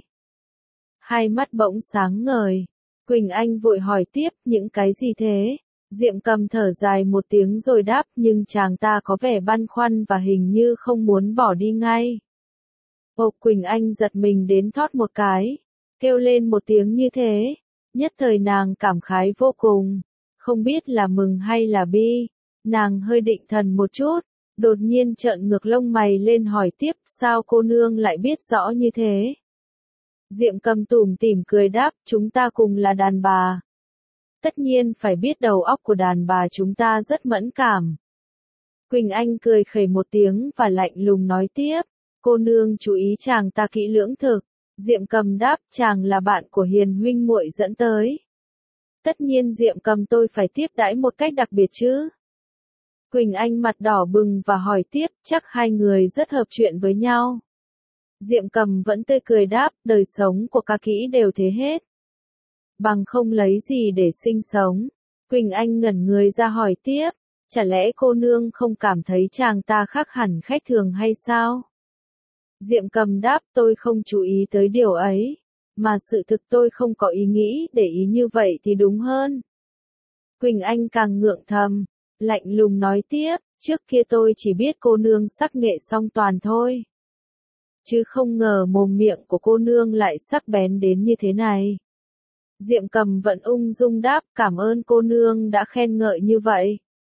Hai mắt bỗng sáng ngời. Quỳnh Anh vội hỏi tiếp, những cái gì thế? Diệm Cầm thở dài một tiếng rồi đáp, nhưng chàng ta có vẻ băn khoăn và hình như không muốn bỏ đi ngay. Quỳnh Anh giật mình đến thót một cái, kêu lên một tiếng như thế. Nhất thời nàng cảm khái vô cùng, không biết là mừng hay là bi. Nàng hơi định thần một chút, đột nhiên trợn ngược lông mày lên hỏi tiếp, sao cô nương lại biết rõ như thế? Diệm Cầm tủm tỉm cười đáp, chúng ta cùng là đàn bà. Tất nhiên phải biết đầu óc của đàn bà chúng ta rất mẫn cảm. Quỳnh Anh cười khẩy một tiếng và lạnh lùng nói tiếp, cô nương chú ý chàng ta kỹ lưỡng thực. Diệm Cầm đáp, chàng là bạn của Hiền huynh muội dẫn tới. Tất nhiên Diệm Cầm tôi phải tiếp đãi một cách đặc biệt chứ. Quỳnh Anh mặt đỏ bừng và hỏi tiếp, chắc hai người rất hợp chuyện với nhau. Diệm Cầm vẫn tươi cười đáp, đời sống của ca kỹ đều thế hết. Bằng không lấy gì để sinh sống. Quỳnh Anh ngẩn người ra hỏi tiếp, chả lẽ cô nương không cảm thấy chàng ta khác hẳn khách thường hay sao? Diệm Cầm đáp, tôi không chú ý tới điều ấy, mà sự thực tôi không có ý nghĩ để ý như vậy thì đúng hơn. Quỳnh Anh càng ngượng thầm, lạnh lùng nói tiếp, trước kia tôi chỉ biết cô nương sắc nghệ song toàn thôi. Chứ không ngờ mồm miệng của cô nương lại sắc bén đến như thế này. Diệm Cầm vẫn ung dung đáp, cảm ơn cô nương đã khen ngợi như vậy.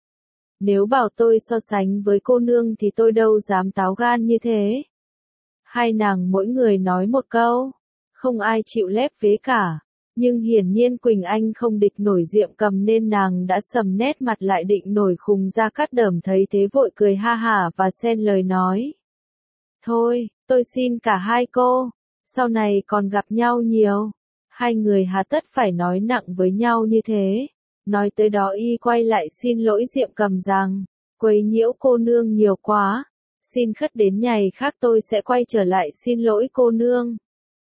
Nếu bảo tôi so sánh với cô nương thì tôi đâu dám táo gan như thế. Hai nàng mỗi người nói một câu, không ai chịu lép vế cả. Nhưng hiển nhiên Quỳnh Anh không địch nổi Diệm Cầm nên nàng đã sầm nét mặt lại định nổi khùng. Gia Cát Đờm thấy thế vội cười ha hả và xen lời nói. Thôi, tôi xin cả hai cô, sau này còn gặp nhau nhiều. Hai người hà tất phải nói nặng với nhau như thế. Nói tới đó y quay lại xin lỗi Diệm Cầm rằng, quấy nhiễu cô nương nhiều quá. Xin khất đến ngày khác tôi sẽ quay trở lại xin lỗi cô nương.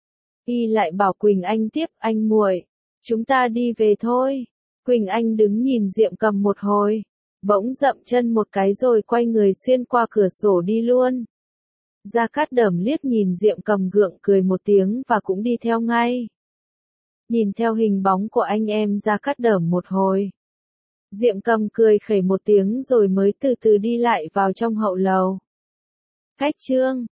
Y lại bảo Quỳnh Anh tiếp, anh muội, chúng ta đi về thôi. Quỳnh Anh đứng nhìn Diệm Cầm một hồi, bỗng dậm chân một cái rồi quay người xuyên qua cửa sổ đi luôn. Gia Cát Đờm liếc nhìn Diệm Cầm gượng cười một tiếng và cũng đi theo ngay. Nhìn theo hình bóng của anh em Gia Cát Đờm một hồi. Diệm Cầm cười khẩy một tiếng rồi mới từ từ đi lại vào trong hậu lầu. Khách trương.